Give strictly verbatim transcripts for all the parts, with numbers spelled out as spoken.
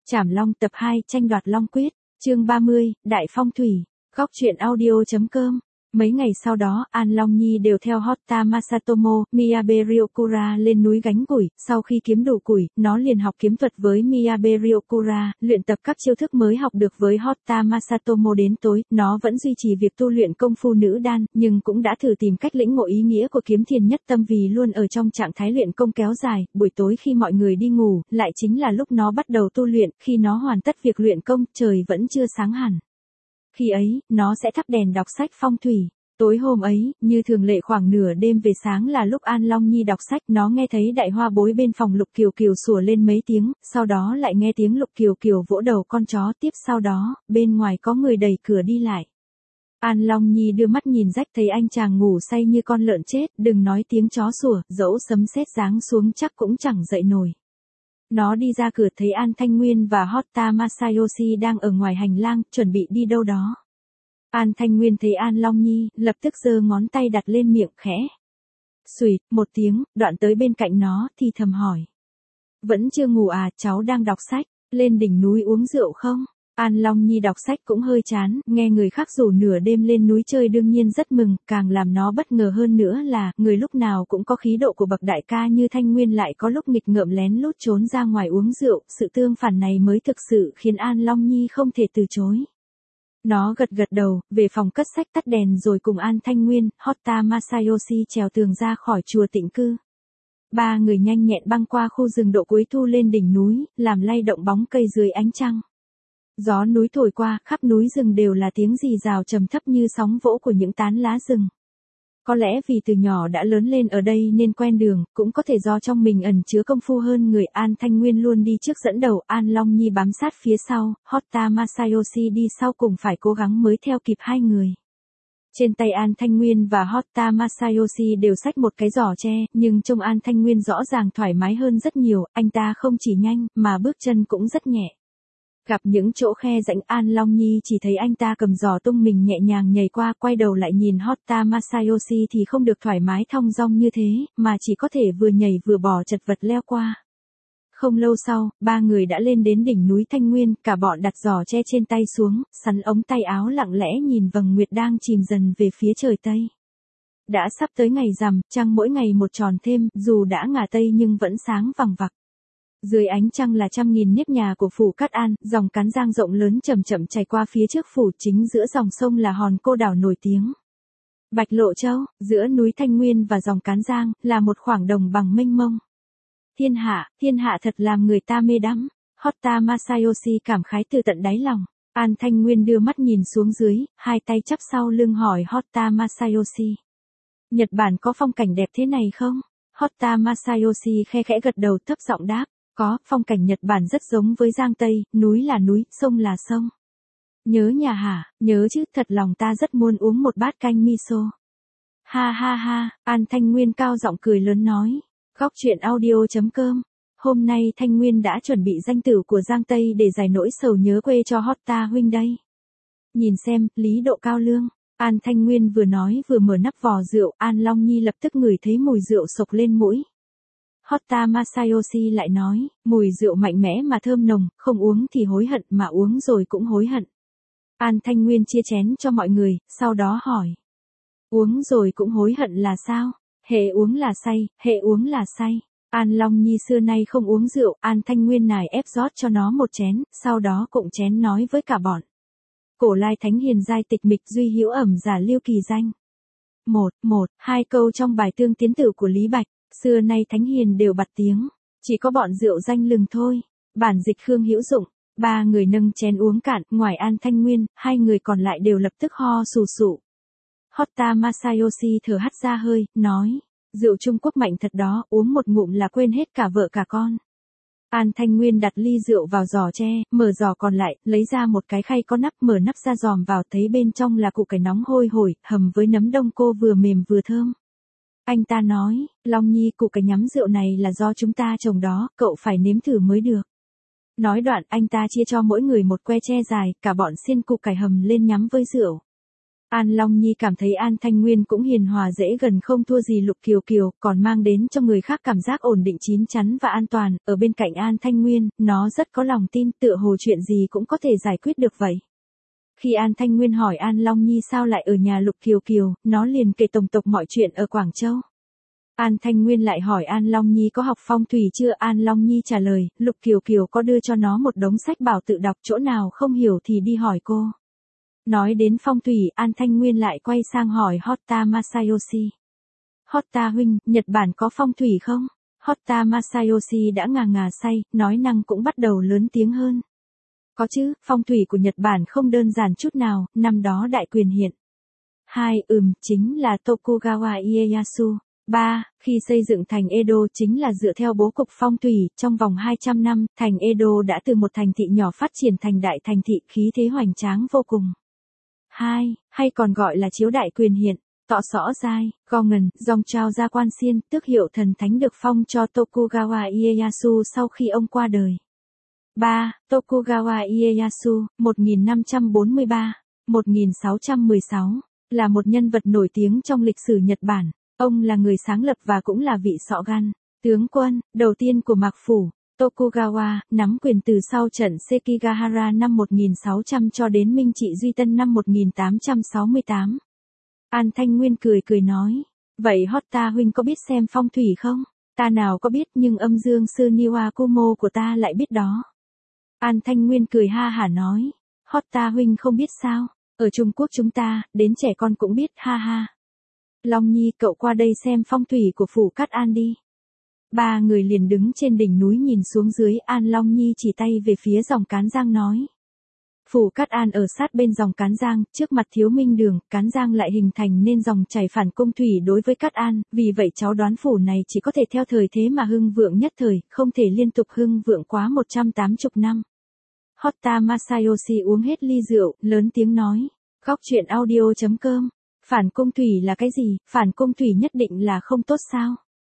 Trảm Long tập hai tranh đoạt Long Quyết, chương ba mươi, Đại Phong Thủy, góc truyện audio.com. Mấy ngày sau đó, An Long Nhi đều theo Hotta Masatomo, Miyabe Ryokura lên núi gánh củi, sau khi kiếm đủ củi, nó liền học kiếm thuật với Miyabe Ryokura, luyện tập các chiêu thức mới học được với Hotta Masatomo đến tối, nó vẫn duy trì việc tu luyện công phu nữ đan, nhưng cũng đã thử tìm cách lĩnh ngộ ý nghĩa của kiếm thiền nhất tâm vì luôn ở trong trạng thái luyện công kéo dài, buổi tối khi mọi người đi ngủ, lại chính là lúc nó bắt đầu tu luyện, khi nó hoàn tất việc luyện công, trời vẫn chưa sáng hẳn. Khi ấy, nó sẽ thắp đèn đọc sách phong thủy. Tối hôm ấy, như thường lệ khoảng nửa đêm về sáng là lúc An Long Nhi đọc sách, nó nghe thấy Đại Hoa Bối bên phòng Lục Kiều Kiều sủa lên mấy tiếng, sau đó lại nghe tiếng Lục Kiều Kiều vỗ đầu con chó, tiếp sau đó, bên ngoài có người đẩy cửa đi lại. An Long Nhi đưa mắt nhìn rách thấy anh chàng ngủ say như con lợn chết, đừng nói tiếng chó sủa, dẫu sấm sét giáng xuống chắc cũng chẳng dậy nổi. Nó đi ra cửa thấy An Thanh Nguyên và Hotta Masayoshi đang ở ngoài hành lang, chuẩn bị đi đâu đó. An Thanh Nguyên thấy An Long Nhi, lập tức giơ ngón tay đặt lên miệng khẽ. Xùi, một tiếng, đoạn tới bên cạnh nó, thì thầm hỏi. Vẫn chưa ngủ à, cháu đang đọc sách, lên đỉnh núi uống rượu không? An Long Nhi đọc sách cũng hơi chán, nghe người khác rủ nửa đêm lên núi chơi đương nhiên rất mừng, càng làm nó bất ngờ hơn nữa là, người lúc nào cũng có khí độ của bậc đại ca như Thanh Nguyên lại có lúc nghịch ngợm lén lút trốn ra ngoài uống rượu, sự tương phản này mới thực sự khiến An Long Nhi không thể từ chối. Nó gật gật đầu, về phòng cất sách tắt đèn rồi cùng An Thanh Nguyên, Hotta Masayoshi trèo tường ra khỏi chùa Tịnh Cư. Ba người nhanh nhẹn băng qua khu rừng độ cuối thu lên đỉnh núi, làm lay động bóng cây dưới ánh trăng. Gió núi thổi qua, khắp núi rừng đều là tiếng rì rào trầm thấp như sóng vỗ của những tán lá rừng. Có lẽ vì từ nhỏ đã lớn lên ở đây nên quen đường, cũng có thể do trong mình ẩn chứa công phu hơn người. An Thanh Nguyên luôn đi trước dẫn đầu, An Long Nhi bám sát phía sau, Hotta Masayoshi đi sau cùng phải cố gắng mới theo kịp hai người. Trên tay An Thanh Nguyên và Hotta Masayoshi đều xách một cái giỏ tre, nhưng trông An Thanh Nguyên rõ ràng thoải mái hơn rất nhiều, anh ta không chỉ nhanh, mà bước chân cũng rất nhẹ. Gặp những chỗ khe rãnh An Long Nhi chỉ thấy anh ta cầm giỏ tung mình nhẹ nhàng nhảy qua, quay đầu lại nhìn Hotta Masayoshi thì không được thoải mái thong dong như thế, mà chỉ có thể vừa nhảy vừa bò chật vật leo qua. Không lâu sau, ba người đã lên đến đỉnh núi Thanh Nguyên, cả bọn đặt giỏ che trên tay xuống, sắn ống tay áo lặng lẽ nhìn vầng nguyệt đang chìm dần về phía trời Tây. Đã sắp tới ngày rằm, trăng mỗi ngày một tròn thêm, dù đã ngả Tây nhưng vẫn sáng vằng vặc. Dưới ánh trăng là trăm nghìn nếp nhà của phủ Cát An, dòng Cán Giang rộng lớn chậm chậm chảy qua phía trước phủ, chính giữa dòng sông là hòn cô đảo nổi tiếng Bạch Lộ Châu, giữa núi Thanh Nguyên và dòng Cán Giang, là một khoảng đồng bằng mênh mông. Thiên hạ, thiên hạ thật làm người ta mê đắm, Hotta Masayoshi cảm khái từ tận đáy lòng. An Thanh Nguyên đưa mắt nhìn xuống dưới, hai tay chắp sau lưng hỏi Hotta Masayoshi. Nhật Bản có phong cảnh đẹp thế này không? Hotta Masayoshi khe khẽ gật đầu thấp giọng đáp. Có, phong cảnh Nhật Bản rất giống với Giang Tây, núi là núi, sông là sông. Nhớ nhà hả, nhớ chứ, thật lòng ta rất muốn uống một bát canh miso. Ha ha ha, An Thanh Nguyên cao giọng cười lớn nói. Góc truyện audio.com. Hôm nay Thanh Nguyên đã chuẩn bị danh tử của Giang Tây để giải nỗi sầu nhớ quê cho Hotta huynh đây. Nhìn xem, lý độ cao lương. An Thanh Nguyên vừa nói vừa mở nắp vò rượu, An Long Nhi lập tức ngửi thấy mùi rượu sộc lên mũi. Hotta Masayoshi lại nói, mùi rượu mạnh mẽ mà thơm nồng, không uống thì hối hận mà uống rồi cũng hối hận. An Thanh Nguyên chia chén cho mọi người, sau đó hỏi. Uống rồi cũng hối hận là sao? Hệ uống là say, hệ uống là say. An Long Nhi xưa nay không uống rượu, An Thanh Nguyên nài ép rót cho nó một chén, sau đó cụng chén nói với cả bọn. Cổ lai thánh hiền giai tịch mịch duy hữu ẩm giả liêu kỳ danh. Một, một, hai câu trong bài tương tiến tử của Lý Bạch. Xưa nay thánh hiền đều bặt tiếng, chỉ có bọn rượu danh lừng thôi. Bản dịch Khương Hữu Dụng. Ba người nâng chén uống cạn, ngoài An Thanh Nguyên, hai người còn lại đều lập tức ho sù sụ. Hotta Masayoshi thở hắt ra hơi, nói, rượu Trung Quốc mạnh thật đó, uống một ngụm là quên hết cả vợ cả con. An Thanh Nguyên đặt ly rượu vào giỏ tre, mở giỏ còn lại, lấy ra một cái khay có nắp, mở nắp ra dòm vào thấy bên trong là củ cải nóng hôi hổi, hầm với nấm đông cô vừa mềm vừa thơm. Anh ta nói, Long Nhi củ cải nhắm rượu này là do chúng ta trồng đó, cậu phải nếm thử mới được. Nói đoạn anh ta chia cho mỗi người một que tre dài, cả bọn xiên củ cải hầm lên nhắm với rượu. An Long Nhi cảm thấy An Thanh Nguyên cũng hiền hòa dễ gần không thua gì Lục Kiều Kiều, còn mang đến cho người khác cảm giác ổn định chín chắn và an toàn, ở bên cạnh An Thanh Nguyên, nó rất có lòng tin tựa hồ chuyện gì cũng có thể giải quyết được vậy. Khi An Thanh Nguyên hỏi An Long Nhi sao lại ở nhà Lục Kiều Kiều, nó liền kể tổng tộc mọi chuyện ở Quảng Châu. An Thanh Nguyên lại hỏi An Long Nhi có học phong thủy chưa, An Long Nhi trả lời, Lục Kiều Kiều có đưa cho nó một đống sách bảo tự đọc, chỗ nào không hiểu thì đi hỏi cô. Nói đến phong thủy, An Thanh Nguyên lại quay sang hỏi Hotta Masayoshi. Hotta huynh, Nhật Bản có phong thủy không? Hotta Masayoshi đã ngà ngà say, nói năng cũng bắt đầu lớn tiếng hơn. Có chứ, phong thủy của Nhật Bản không đơn giản chút nào, năm đó đại quyền hiện. Hai, ừm, chính là Tokugawa Ieyasu. Ba, khi xây dựng thành Edo chính là dựa theo bố cục phong thủy, trong vòng hai trăm năm, thành Edo đã từ một thành thị nhỏ phát triển thành đại thành thị, khí thế hoành tráng vô cùng. Hai, hay còn gọi là chiếu đại quyền hiện, tọ xõ giai, go ngần, dòng trao ra quan xiên, tước hiệu thần thánh được phong cho Tokugawa Ieyasu sau khi ông qua đời. Ba, Tokugawa Ieyasu, một nghìn năm trăm bốn mươi ba đến một nghìn sáu trăm mười sáu, là một nhân vật nổi tiếng trong lịch sử Nhật Bản. Ông là người sáng lập và cũng là vị sọ gan, tướng quân, đầu tiên của Mạc Phủ. Tokugawa, nắm quyền từ sau trận Sekigahara năm một nghìn sáu trăm cho đến Minh Trị Duy Tân năm một nghìn tám trăm sáu mươi tám. An Thanh Nguyên cười cười nói, vậy Hotta huynh có biết xem phong thủy không? Ta nào có biết nhưng âm dương sư Niwa Kumo của ta lại biết đó. An Thanh Nguyên cười ha hả nói, Hotta huynh không biết sao, ở Trung Quốc chúng ta, đến trẻ con cũng biết ha ha. Long Nhi cậu qua đây xem phong thủy của phủ Cát An đi. Ba người liền đứng trên đỉnh núi nhìn xuống dưới, An Long Nhi chỉ tay về phía dòng Cán Giang nói. Phủ Cát An ở sát bên dòng Cán Giang, trước mặt Thiếu Minh Đường, Cán Giang lại hình thành nên dòng chảy phản cung thủy đối với Cát An, vì vậy cháu đoán phủ này chỉ có thể theo thời thế mà hưng vượng nhất thời, không thể liên tục hưng vượng quá một trăm tám mươi năm. Hotta Masayoshi uống hết ly rượu, lớn tiếng nói, góc truyện audio chấm com. Phản cung thủy là cái gì, phản cung thủy nhất định là không tốt sao?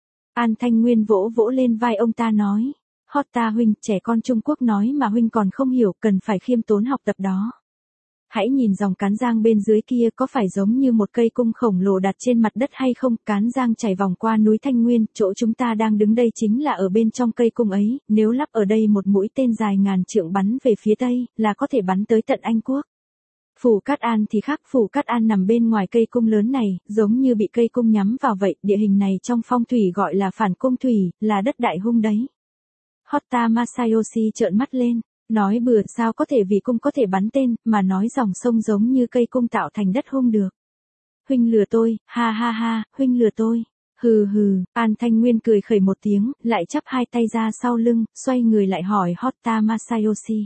An Thanh Nguyên vỗ vỗ lên vai ông ta nói, Hotta huynh, trẻ con Trung Quốc nói mà huynh còn không hiểu, cần phải khiêm tốn học tập đó. Hãy nhìn dòng Cán Giang bên dưới kia có phải giống như một cây cung khổng lồ đặt trên mặt đất hay không? Cán Giang chảy vòng qua núi Thanh Nguyên, chỗ chúng ta đang đứng đây chính là ở bên trong cây cung ấy, nếu lắp ở đây một mũi tên dài ngàn trượng bắn về phía tây, là có thể bắn tới tận Anh Quốc. Phủ Cát An thì khác, phủ Cát An nằm bên ngoài cây cung lớn này, giống như bị cây cung nhắm vào vậy, địa hình này trong phong thủy gọi là phản cung thủy, là đất đại hung đấy. Hotta Masayoshi trợn mắt lên, nói bừa, sao có thể vì cung có thể bắn tên, mà nói dòng sông giống như cây cung tạo thành đất hung được. Huynh lừa tôi, ha ha ha, huynh lừa tôi. Hừ hừ, An Thanh Nguyên cười khẩy một tiếng, lại chắp hai tay ra sau lưng, xoay người lại hỏi Hotta Masayoshi.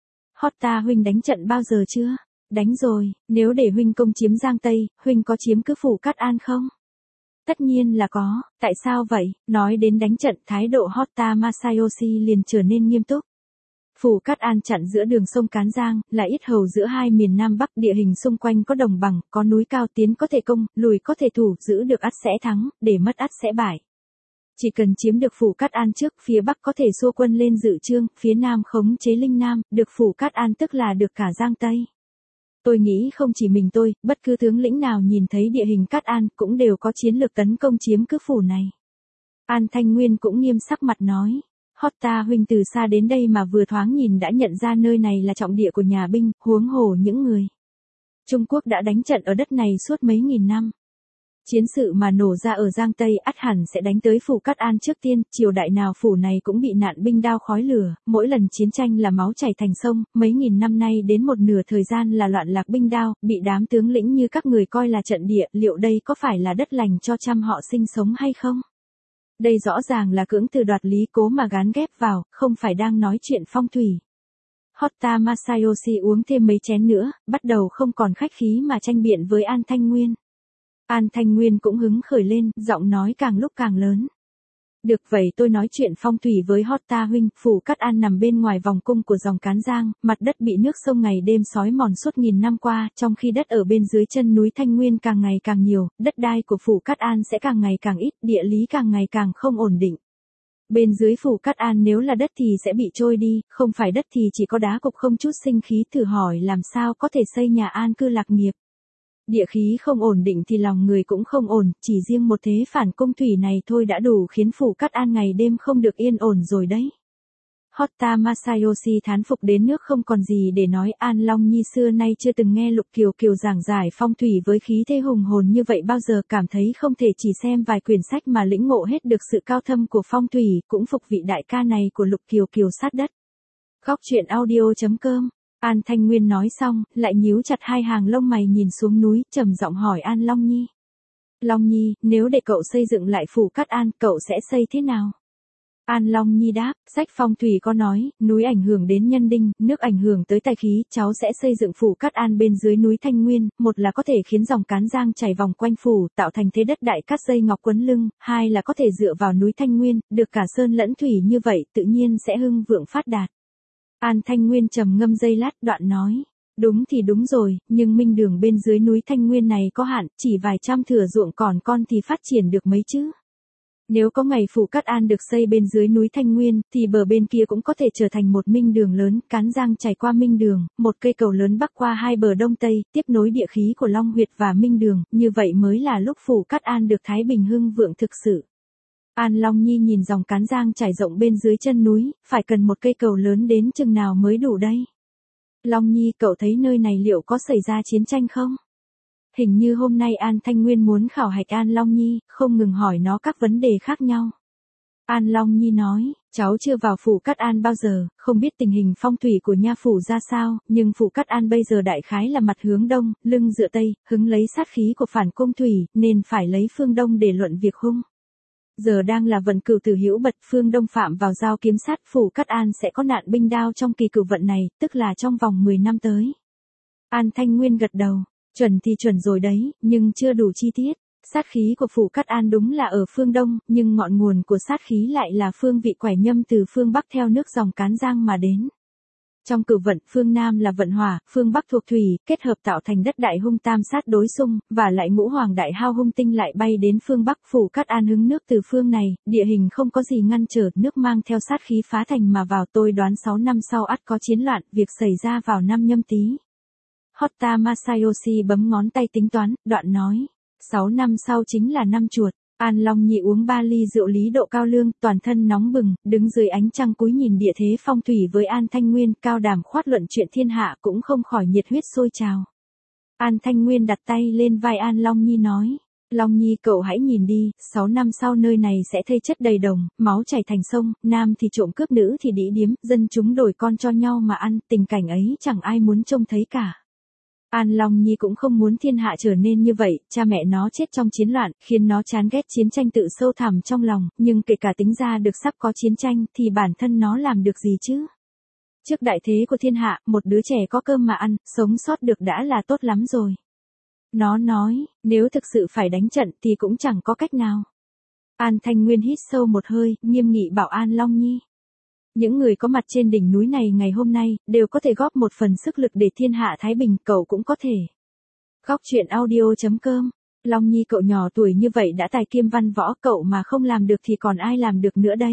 Hotta huynh đánh trận bao giờ chưa? Đánh rồi, nếu để huynh công chiếm Giang Tây, huynh có chiếm cứ phủ Cát An không? Tất nhiên là có, tại sao vậy? Nói đến đánh trận, thái độ Hotta Masayoshi liền trở nên nghiêm túc. Phủ Cát An chặn giữa đường sông Cán Giang, là yết hầu giữa hai miền Nam Bắc, địa hình xung quanh có đồng bằng, có núi cao, tiến có thể công, lùi có thể thủ, giữ được ắt sẽ thắng, để mất ắt sẽ bại. Chỉ cần chiếm được phủ Cát An trước, phía Bắc có thể xua quân lên dự trương, phía Nam khống chế Linh Nam, được phủ Cát An tức là được cả Giang Tây. Tôi nghĩ không chỉ mình tôi, bất cứ tướng lĩnh nào nhìn thấy địa hình Cát An cũng đều có chiến lược tấn công chiếm cứ phủ này. An Thanh Nguyên cũng nghiêm sắc mặt nói, Hotta huynh từ xa đến đây mà vừa thoáng nhìn đã nhận ra nơi này là trọng địa của nhà binh, huống hồ những người Trung Quốc đã đánh trận ở đất này suốt mấy nghìn năm. Chiến sự mà nổ ra ở Giang Tây ắt hẳn sẽ đánh tới phủ Cát An trước tiên, triều đại nào phủ này cũng bị nạn binh đao khói lửa, mỗi lần chiến tranh là máu chảy thành sông, mấy nghìn năm nay đến một nửa thời gian là loạn lạc binh đao, bị đám tướng lĩnh như các người coi là trận địa, liệu đây có phải là đất lành cho trăm họ sinh sống hay không? Đây rõ ràng là cưỡng từ đoạt lý cố mà gán ghép vào, không phải đang nói chuyện phong thủy. Hotta Masayoshi uống thêm mấy chén nữa, bắt đầu không còn khách khí mà tranh biện với An Thanh Nguyên. An Thanh Nguyên cũng hứng khởi lên, giọng nói càng lúc càng lớn. Được vậy tôi nói chuyện phong thủy với Hotta huynh, phủ Cát An nằm bên ngoài vòng cung của dòng Cán Giang, mặt đất bị nước sông ngày đêm xói mòn suốt nghìn năm qua, trong khi đất ở bên dưới chân núi Thanh Nguyên càng ngày càng nhiều, đất đai của phủ Cát An sẽ càng ngày càng ít, địa lý càng ngày càng không ổn định. Bên dưới phủ Cát An nếu là đất thì sẽ bị trôi đi, không phải đất thì chỉ có đá cục không chút sinh khí, thử hỏi làm sao có thể xây nhà an cư lạc nghiệp. Địa khí không ổn định thì lòng người cũng không ổn, chỉ riêng một thế phản cung thủy này thôi đã đủ khiến Phủ Cát An ngày đêm không được yên ổn rồi đấy. Hotta Masayoshi thán phục đến nước không còn gì để nói. An Long Nhi xưa nay chưa từng nghe Lục Kiều Kiều giảng giải phong thủy với khí thế hùng hồn như vậy bao giờ, cảm thấy không thể chỉ xem vài quyển sách mà lĩnh ngộ hết được sự cao thâm của phong thủy, cũng phục vị đại ca này của Lục Kiều Kiều sát đất. Góc truyện audio.com. An Thanh Nguyên nói xong, lại nhíu chặt hai hàng lông mày nhìn xuống núi, trầm giọng hỏi An Long Nhi. Long Nhi, nếu để cậu xây dựng lại Phủ Cát An, cậu sẽ xây thế nào? An Long Nhi đáp, sách phong thủy có nói, núi ảnh hưởng đến nhân đinh, nước ảnh hưởng tới tài khí, cháu sẽ xây dựng Phủ Cát An bên dưới núi Thanh Nguyên, một là có thể khiến dòng Cán Giang chảy vòng quanh phủ, tạo thành thế đất đại cát dây ngọc quấn lưng, hai là có thể dựa vào núi Thanh Nguyên, được cả sơn lẫn thủy như vậy, tự nhiên sẽ hưng vượng phát đạt. An Thanh Nguyên trầm ngâm giây lát, đoạn nói, đúng thì đúng rồi, nhưng minh đường bên dưới núi Thanh Nguyên này có hạn, chỉ vài trăm thửa ruộng còn con thì phát triển được mấy chứ. Nếu có ngày Phủ Cát An được xây bên dưới núi Thanh Nguyên, thì bờ bên kia cũng có thể trở thành một minh đường lớn, Cán Giang chảy qua minh đường, một cây cầu lớn bắc qua hai bờ đông tây, tiếp nối địa khí của Long Huyệt và minh đường, như vậy mới là lúc Phủ Cát An được thái bình hưng vượng thực sự. An Long Nhi nhìn dòng Cán Giang trải rộng bên dưới chân núi, phải cần một cây cầu lớn đến chừng nào mới đủ đây? Long Nhi, cậu thấy nơi này liệu có xảy ra chiến tranh không? Hình như hôm nay An Thanh Nguyên muốn khảo hạch An Long Nhi, không ngừng hỏi nó các vấn đề khác nhau. An Long Nhi nói, cháu chưa vào Phủ Cát An bao giờ, không biết tình hình phong thủy của nha phủ ra sao, nhưng Phủ Cát An bây giờ đại khái là mặt hướng đông, lưng dựa tây, hứng lấy sát khí của phản cung thủy, nên phải lấy phương đông để luận việc hung. Giờ đang là vận cửu tử hữu bật, phương đông phạm vào giao kiếm sát, Phủ Cát An sẽ có nạn binh đao trong kỳ cửu vận này, tức là trong vòng mười năm tới. An Thanh Nguyên gật đầu. Chuẩn thì chuẩn rồi đấy, nhưng chưa đủ chi tiết. Sát khí của Phủ Cát An đúng là ở phương đông, nhưng ngọn nguồn của sát khí lại là phương vị quẻ nhâm từ phương bắc theo nước dòng Cán Giang mà đến. Trong cửu vận, phương nam là vận hỏa, phương bắc thuộc thủy, kết hợp tạo thành đất đại hung tam sát đối xung, và lại ngũ hoàng đại hao hung tinh lại bay đến phương bắc. Phủ Cát An hứng nước từ phương này, địa hình không có gì ngăn trở, nước mang theo sát khí phá thành mà vào. Tôi đoán sáu năm sau ắt có chiến loạn, việc xảy ra vào năm Nhâm Tý. Hotta Masayoshi bấm ngón tay tính toán, đoạn nói, sáu năm sau chính là năm chuột. An Long Nhi uống ba ly rượu lý độ cao lương, toàn thân nóng bừng, đứng dưới ánh trăng cúi nhìn địa thế phong thủy với An Thanh Nguyên, cao đàm khoát luận chuyện thiên hạ, cũng không khỏi nhiệt huyết sôi trào. An Thanh Nguyên đặt tay lên vai An Long Nhi nói, Long Nhi, cậu hãy nhìn đi, sáu năm sau nơi này sẽ thây chất đầy đồng, máu chảy thành sông, nam thì trộm cướp, nữ thì đĩ điếm, dân chúng đổi con cho nhau mà ăn, tình cảnh ấy chẳng ai muốn trông thấy cả. An Long Nhi cũng không muốn thiên hạ trở nên như vậy, cha mẹ nó chết trong chiến loạn, khiến nó chán ghét chiến tranh tự sâu thẳm trong lòng, nhưng kể cả tính ra được sắp có chiến tranh, thì bản thân nó làm được gì chứ? Trước đại thế của thiên hạ, một đứa trẻ có cơm mà ăn, sống sót được đã là tốt lắm rồi. Nó nói, nếu thực sự phải đánh trận thì cũng chẳng có cách nào. An Thanh Nguyên hít sâu một hơi, nghiêm nghị bảo An Long Nhi. Những người có mặt trên đỉnh núi này ngày hôm nay, đều có thể góp một phần sức lực để thiên hạ thái bình, cậu cũng có thể. Góc truyện audio.com. Long Nhi, cậu nhỏ tuổi như vậy đã tài kiêm văn võ, cậu mà không làm được thì còn ai làm được nữa đây?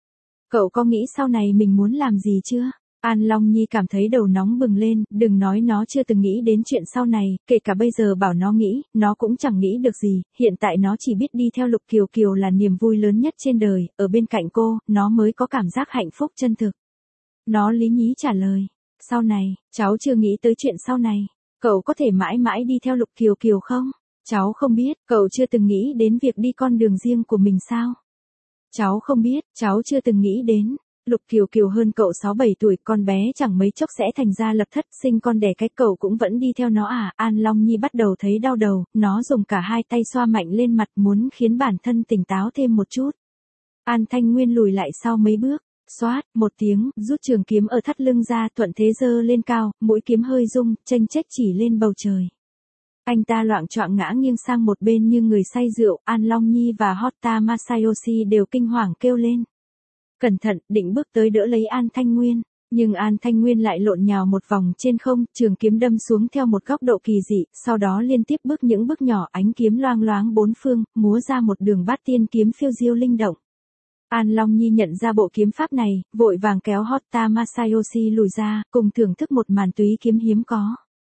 Cậu có nghĩ sau này mình muốn làm gì chưa? An Long Nhi cảm thấy đầu nóng bừng lên, đừng nói nó chưa từng nghĩ đến chuyện sau này, kể cả bây giờ bảo nó nghĩ, nó cũng chẳng nghĩ được gì, hiện tại nó chỉ biết đi theo Lục Kiều Kiều là niềm vui lớn nhất trên đời, ở bên cạnh cô, nó mới có cảm giác hạnh phúc chân thực. Nó lý nhí trả lời, sau này, cháu chưa nghĩ tới chuyện sau này, cậu có thể mãi mãi đi theo Lục Kiều Kiều không? Cháu không biết, cậu chưa từng nghĩ đến việc đi con đường riêng của mình sao? Cháu không biết, cháu chưa từng nghĩ đến. Lục Kiều Kiều hơn cậu sáu bảy tuổi, con bé chẳng mấy chốc sẽ thành ra lập thất, sinh con đẻ cái, cậu cũng vẫn đi theo nó à? An Long Nhi bắt đầu thấy đau đầu, nó dùng cả hai tay xoa mạnh lên mặt, muốn khiến bản thân tỉnh táo thêm một chút. An Thanh Nguyên lùi lại sau mấy bước, xoát, một tiếng, rút trường kiếm ở thắt lưng ra, thuận thế giơ lên cao, mũi kiếm hơi rung, chênh chếch chỉ lên bầu trời. Anh ta loạng choạng ngã nghiêng sang một bên như người say rượu, An Long Nhi và Hotta Masayoshi đều kinh hoàng kêu lên. Cẩn thận, định bước tới đỡ lấy An Thanh Nguyên, nhưng An Thanh Nguyên lại lộn nhào một vòng trên không, trường kiếm đâm xuống theo một góc độ kỳ dị, sau đó liên tiếp bước những bước nhỏ, ánh kiếm loang loáng bốn phương, múa ra một đường bát tiên kiếm phiêu diêu linh động. An Long Nhi nhận ra bộ kiếm pháp này, vội vàng kéo Hotta Masayoshi lùi ra, cùng thưởng thức một màn túy kiếm hiếm có.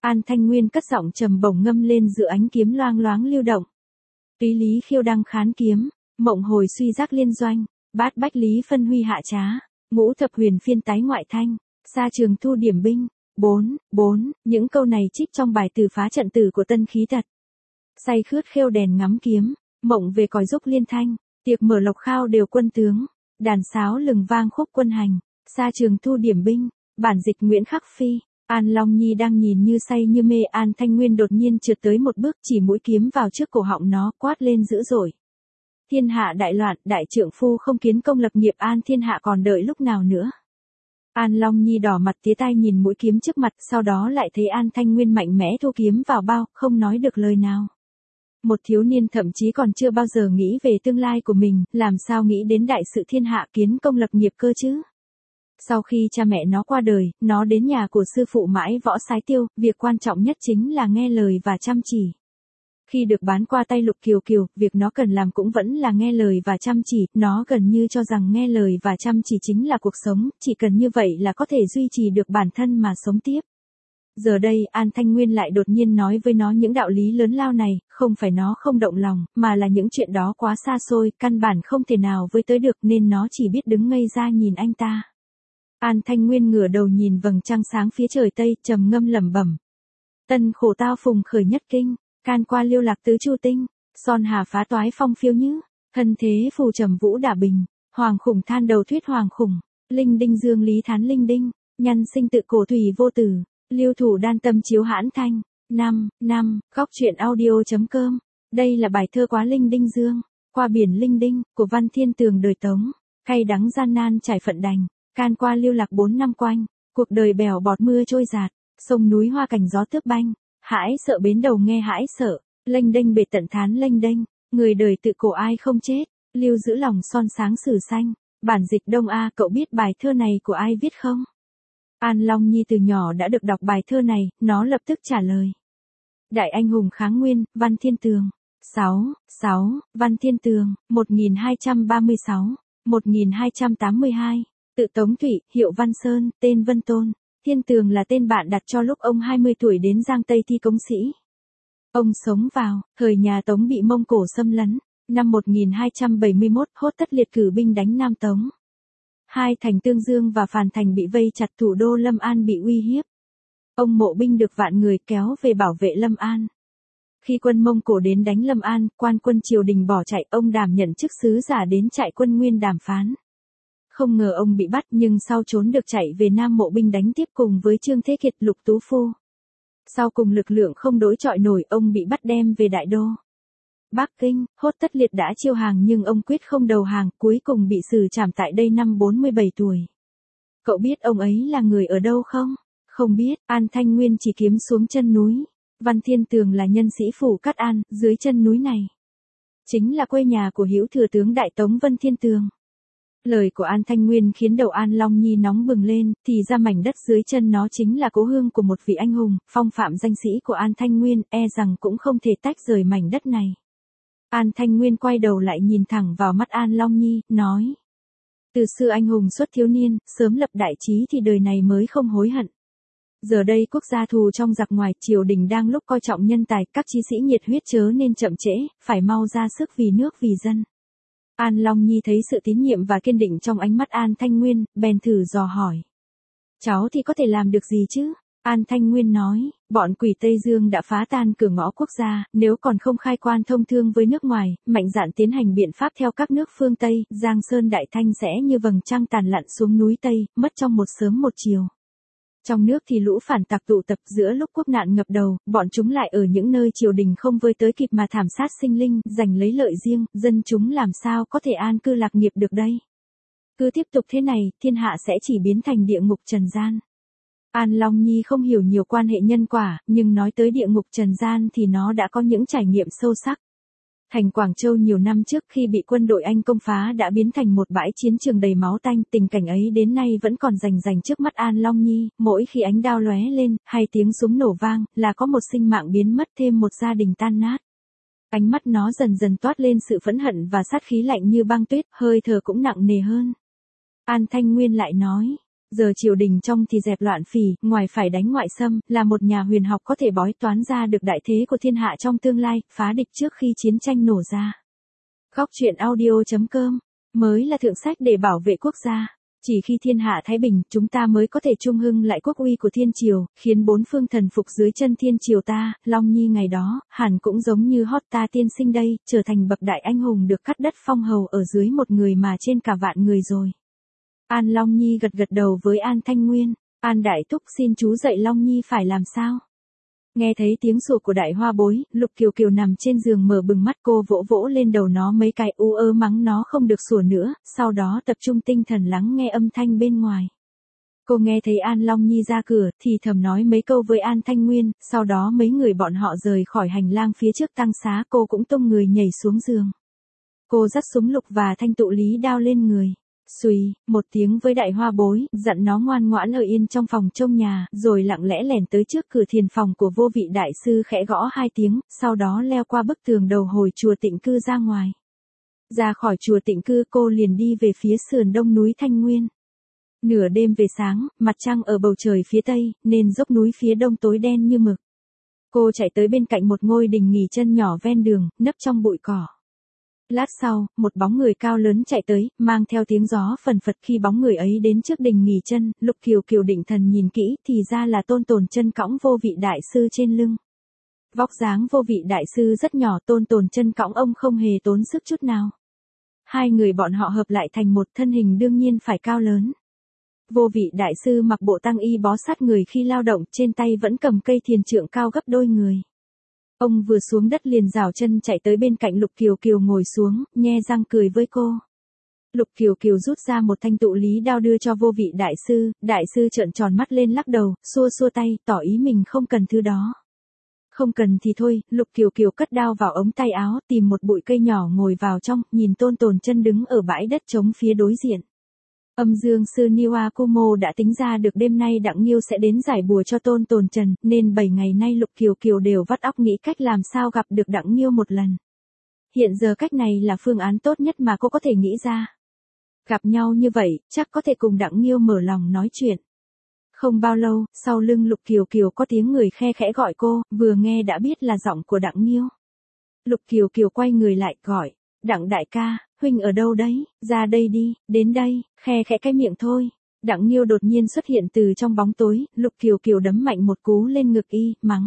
An Thanh Nguyên cất giọng trầm bổng ngâm lên giữa ánh kiếm loang loáng lưu động. Túy lý khiêu đăng khán kiếm, mộng hồi suy giác liên doanh, bát bách lý phân huy hạ trá, ngũ thập huyền phiên tái ngoại thanh, xa trường thu điểm binh. Bốn, bốn, những câu này trích trong bài từ phá trận tử của Tân Khí Thật. Say khướt khêu đèn ngắm kiếm, mộng về còi giúp liên thanh, tiệc mở lộc khao đều quân tướng, đàn sáo lừng vang khúc quân hành, xa trường thu điểm binh, bản dịch Nguyễn Khắc Phi. An Long Nhi đang nhìn như say như mê, An Thanh Nguyên đột nhiên trượt tới một bước, chỉ mũi kiếm vào trước cổ họng nó, quát lên dữ dội. Thiên hạ đại loạn, đại trượng phu không kiến công lập nghiệp, An thiên hạ còn đợi lúc nào nữa. An Long Nhi đỏ mặt tía tai nhìn mũi kiếm trước mặt, sau đó lại thấy An Thanh Nguyên mạnh mẽ thu kiếm vào bao, không nói được lời nào. Một thiếu niên thậm chí còn chưa bao giờ nghĩ về tương lai của mình, làm sao nghĩ đến đại sự thiên hạ kiến công lập nghiệp cơ chứ? Sau khi cha mẹ nó qua đời, nó đến nhà của sư phụ mãi võ sái tiêu, việc quan trọng nhất chính là nghe lời và chăm chỉ. Khi được bán qua tay Lục Kiều Kiều, việc nó cần làm cũng vẫn là nghe lời và chăm chỉ, nó gần như cho rằng nghe lời và chăm chỉ chính là cuộc sống, chỉ cần như vậy là có thể duy trì được bản thân mà sống tiếp. Giờ đây, An Thanh Nguyên lại đột nhiên nói với nó những đạo lý lớn lao này, không phải nó không động lòng, mà là những chuyện đó quá xa xôi, căn bản không thể nào với tới được nên nó chỉ biết đứng ngây ra nhìn anh ta. An Thanh Nguyên ngửa đầu nhìn vầng trăng sáng phía trời Tây, trầm ngâm lẩm bẩm. Tân khổ tao phùng khởi nhất kinh, can qua liêu lạc tứ chu tinh, son hà phá toái phong phiêu nhứ, thân thế phù trầm vũ đả bình, hoàng khủng than đầu thuyết hoàng khủng, linh đinh dương lý thán linh đinh, nhân sinh tự cổ thủy vô tử, liêu thủ đan tâm chiếu hãn thanh. Năm, năm, góc truyện audio.com. Đây là bài thơ Quá Linh Đinh Dương, Qua Biển Linh Đinh, của Văn Thiên Tường đời Tống. Cay đắng gian nan trải phận đành, can qua liêu lạc bốn năm quanh, cuộc đời bèo bọt mưa trôi giạt, sông núi hoa cảnh gió tước banh, hãi sợ bến đầu nghe hãi sợ, lênh đênh bề tận thán lênh đênh, người đời tự cổ ai không chết, lưu giữ lòng son sáng sử xanh. Bản dịch Đông A, cậu biết bài thơ này của ai viết không? An Long Nhi từ nhỏ đã được đọc bài thơ này, nó lập tức trả lời. Đại anh hùng kháng nguyên, Văn Thiên Tường. sáu, sáu, Văn Thiên Tường, một nghìn hai trăm ba mươi sáu, một nghìn hai trăm tám mươi hai. Tự Tống Thụy, hiệu Văn Sơn, tên Vân Tôn. Thiên Tường là tên bạn đặt cho lúc ông hai mươi tuổi đến Giang Tây thi công sĩ. Ông sống vào thời nhà Tống bị Mông Cổ xâm lấn. Năm một nghìn hai trăm bảy mươi mốt, Hốt Tất liệt cử binh đánh Nam Tống. Hai thành Tương Dương và Phàn Thành bị vây chặt, thủ đô Lâm An bị uy hiếp. Ông mộ binh được vạn người kéo về bảo vệ Lâm An. Khi quân Mông Cổ đến đánh Lâm An, quan quân triều đình bỏ chạy, ông đảm nhận chức sứ giả đến trại quân Nguyên đàm phán. Không ngờ ông bị bắt, nhưng sau trốn được chạy về Nam mộ binh đánh tiếp cùng với Trương Thế Kiệt, Lục Tú Phu. Sau cùng lực lượng không đối chọi nổi, ông bị bắt đem về Đại Đô. Bắc Kinh, Hốt Tất Liệt đã chiêu hàng nhưng ông quyết không đầu hàng, cuối cùng bị xử trảm tại đây năm bốn mươi bảy tuổi. Cậu biết ông ấy là người ở đâu không? Không biết. An Thanh Nguyên chỉ kiếm xuống chân núi. Văn Thiên Tường là nhân sĩ phủ Cát An, dưới chân núi này chính là quê nhà của hữu thừa tướng Đại Tống Vân Thiên Tường. Lời của An Thanh Nguyên khiến đầu An Long Nhi nóng bừng lên, thì ra mảnh đất dưới chân nó chính là cố hương của một vị anh hùng, phong phạm danh sĩ của An Thanh Nguyên, e rằng cũng không thể tách rời mảnh đất này. An Thanh Nguyên quay đầu lại nhìn thẳng vào mắt An Long Nhi, nói. Từ xưa anh hùng xuất thiếu niên, sớm lập đại chí thì đời này mới không hối hận. Giờ đây quốc gia thù trong giặc ngoài, triều đình đang lúc coi trọng nhân tài, các chí sĩ nhiệt huyết chớ nên chậm trễ, phải mau ra sức vì nước vì dân. An Long Nhi thấy sự tín nhiệm và kiên định trong ánh mắt An Thanh Nguyên, bèn thử dò hỏi. Cháu thì có thể làm được gì chứ? An Thanh Nguyên nói, bọn quỷ Tây Dương đã phá tan cửa ngõ quốc gia, nếu còn không khai quan thông thương với nước ngoài, mạnh dạn tiến hành biện pháp theo các nước phương Tây, Giang Sơn Đại Thanh sẽ như vầng trăng tàn lặn xuống núi Tây, mất trong một sớm một chiều. Trong nước thì lũ phản tặc tụ tập, giữa lúc quốc nạn ngập đầu, bọn chúng lại ở những nơi triều đình không với tới kịp mà thảm sát sinh linh, giành lấy lợi riêng, dân chúng làm sao có thể an cư lạc nghiệp được đây? Cứ tiếp tục thế này, thiên hạ sẽ chỉ biến thành địa ngục trần gian. An Long Nhi không hiểu nhiều quan hệ nhân quả, nhưng nói tới địa ngục trần gian thì nó đã có những trải nghiệm sâu sắc. Thành Quảng Châu nhiều năm trước khi bị quân đội Anh công phá đã biến thành một bãi chiến trường đầy máu tanh, tình cảnh ấy đến nay vẫn còn rành rành trước mắt An Long Nhi, mỗi khi ánh đao lóe lên, hay tiếng súng nổ vang, là có một sinh mạng biến mất, thêm một gia đình tan nát. Ánh mắt nó dần dần toát lên sự phẫn hận và sát khí lạnh như băng tuyết, hơi thở cũng nặng nề hơn. An Thanh Nguyên lại nói, Giờ triều đình trong thì dẹp loạn phỉ, ngoài phải đánh ngoại xâm, là một nhà huyền học có thể bói toán ra được đại thế của thiên hạ trong tương lai, phá địch trước khi chiến tranh nổ ra. Góc truyện audio.com mới là thượng sách để bảo vệ quốc gia. Chỉ khi thiên hạ thái bình, chúng ta mới có thể trung hưng lại quốc uy của thiên triều, khiến bốn phương thần phục dưới chân thiên triều ta. Long Nhi ngày đó, hẳn cũng giống như Hotta tiên sinh đây, trở thành bậc đại anh hùng được cắt đất phong hầu ở dưới một người mà trên cả vạn người rồi. An Long Nhi gật gật đầu với An Thanh Nguyên. An đại thúc xin chú dạy Long Nhi phải làm sao? Nghe thấy tiếng sủa của đại hoa bối, Lục Kiều Kiều nằm trên giường mở bừng mắt, cô vỗ vỗ lên đầu nó mấy cái, u ơ mắng nó không được sủa nữa, sau đó tập trung tinh thần lắng nghe âm thanh bên ngoài. Cô nghe thấy An Long Nhi ra cửa, thì thầm nói mấy câu với An Thanh Nguyên, sau đó mấy người bọn họ rời khỏi hành lang phía trước tăng xá, cô cũng tung người nhảy xuống giường. Cô dắt súng lục và thanh tụ lý đao lên người. Xùy, một tiếng với đại hoa bối, dặn nó ngoan ngoãn ở yên trong phòng trông nhà, rồi lặng lẽ lẻn tới trước cửa thiền phòng của vô vị đại sư khẽ gõ hai tiếng, sau đó leo qua bức tường đầu hồi chùa Tịnh Cư ra ngoài. Ra khỏi chùa Tịnh Cư cô liền đi về phía sườn đông núi Thanh Nguyên. Nửa đêm về sáng, mặt trăng ở bầu trời phía tây, nên dốc núi phía đông tối đen như mực. Cô chạy tới bên cạnh một ngôi đình nghỉ chân nhỏ ven đường, nấp trong bụi cỏ. Lát sau, một bóng người cao lớn chạy tới, mang theo tiếng gió phần phật. Khi bóng người ấy đến trước đình nghỉ chân, Lục Kiều Kiều định thần nhìn kỹ, thì ra là Tôn Tồn Chân cõng vô vị đại sư trên lưng. Vóc dáng vô vị đại sư rất nhỏ, Tôn Tồn Chân cõng ông không hề tốn sức chút nào. Hai người bọn họ hợp lại thành một thân hình đương nhiên phải cao lớn. Vô vị đại sư mặc bộ tăng y bó sát người khi lao động, trên tay vẫn cầm cây thiền trượng cao gấp đôi người. Ông vừa xuống đất liền rảo chân chạy tới bên cạnh Lục Kiều Kiều ngồi xuống, nhe răng cười với cô. Lục Kiều Kiều rút ra một thanh tụ lý đao đưa cho vô vị đại sư, đại sư trợn tròn mắt lên lắc đầu, xua xua tay, tỏ ý mình không cần thứ đó. Không cần thì thôi, Lục Kiều Kiều cất đao vào ống tay áo, tìm một bụi cây nhỏ ngồi vào trong, nhìn Tôn Tồn Chân đứng ở bãi đất trống phía đối diện. Âm dương sư Niwakumo đã tính ra được đêm nay Đặng Nghiêu sẽ đến giải bùa cho Tôn Tồn Trần, nên bảy ngày nay Lục Kiều Kiều đều vắt óc nghĩ cách làm sao gặp được Đặng Nghiêu một lần. Hiện giờ cách này là phương án tốt nhất mà cô có thể nghĩ ra. Gặp nhau như vậy, chắc có thể cùng Đặng Nghiêu mở lòng nói chuyện. Không bao lâu, sau lưng Lục Kiều Kiều có tiếng người khe khẽ gọi cô, vừa nghe đã biết là giọng của Đặng Nghiêu. Lục Kiều Kiều quay người lại, gọi, Đặng đại ca, huynh ở đâu đấy, ra đây đi, đến đây, khe khẽ cái miệng thôi. Đặng Nghiêu đột nhiên xuất hiện từ trong bóng tối, Lục Kiều Kiều đấm mạnh một cú lên ngực y, mắng.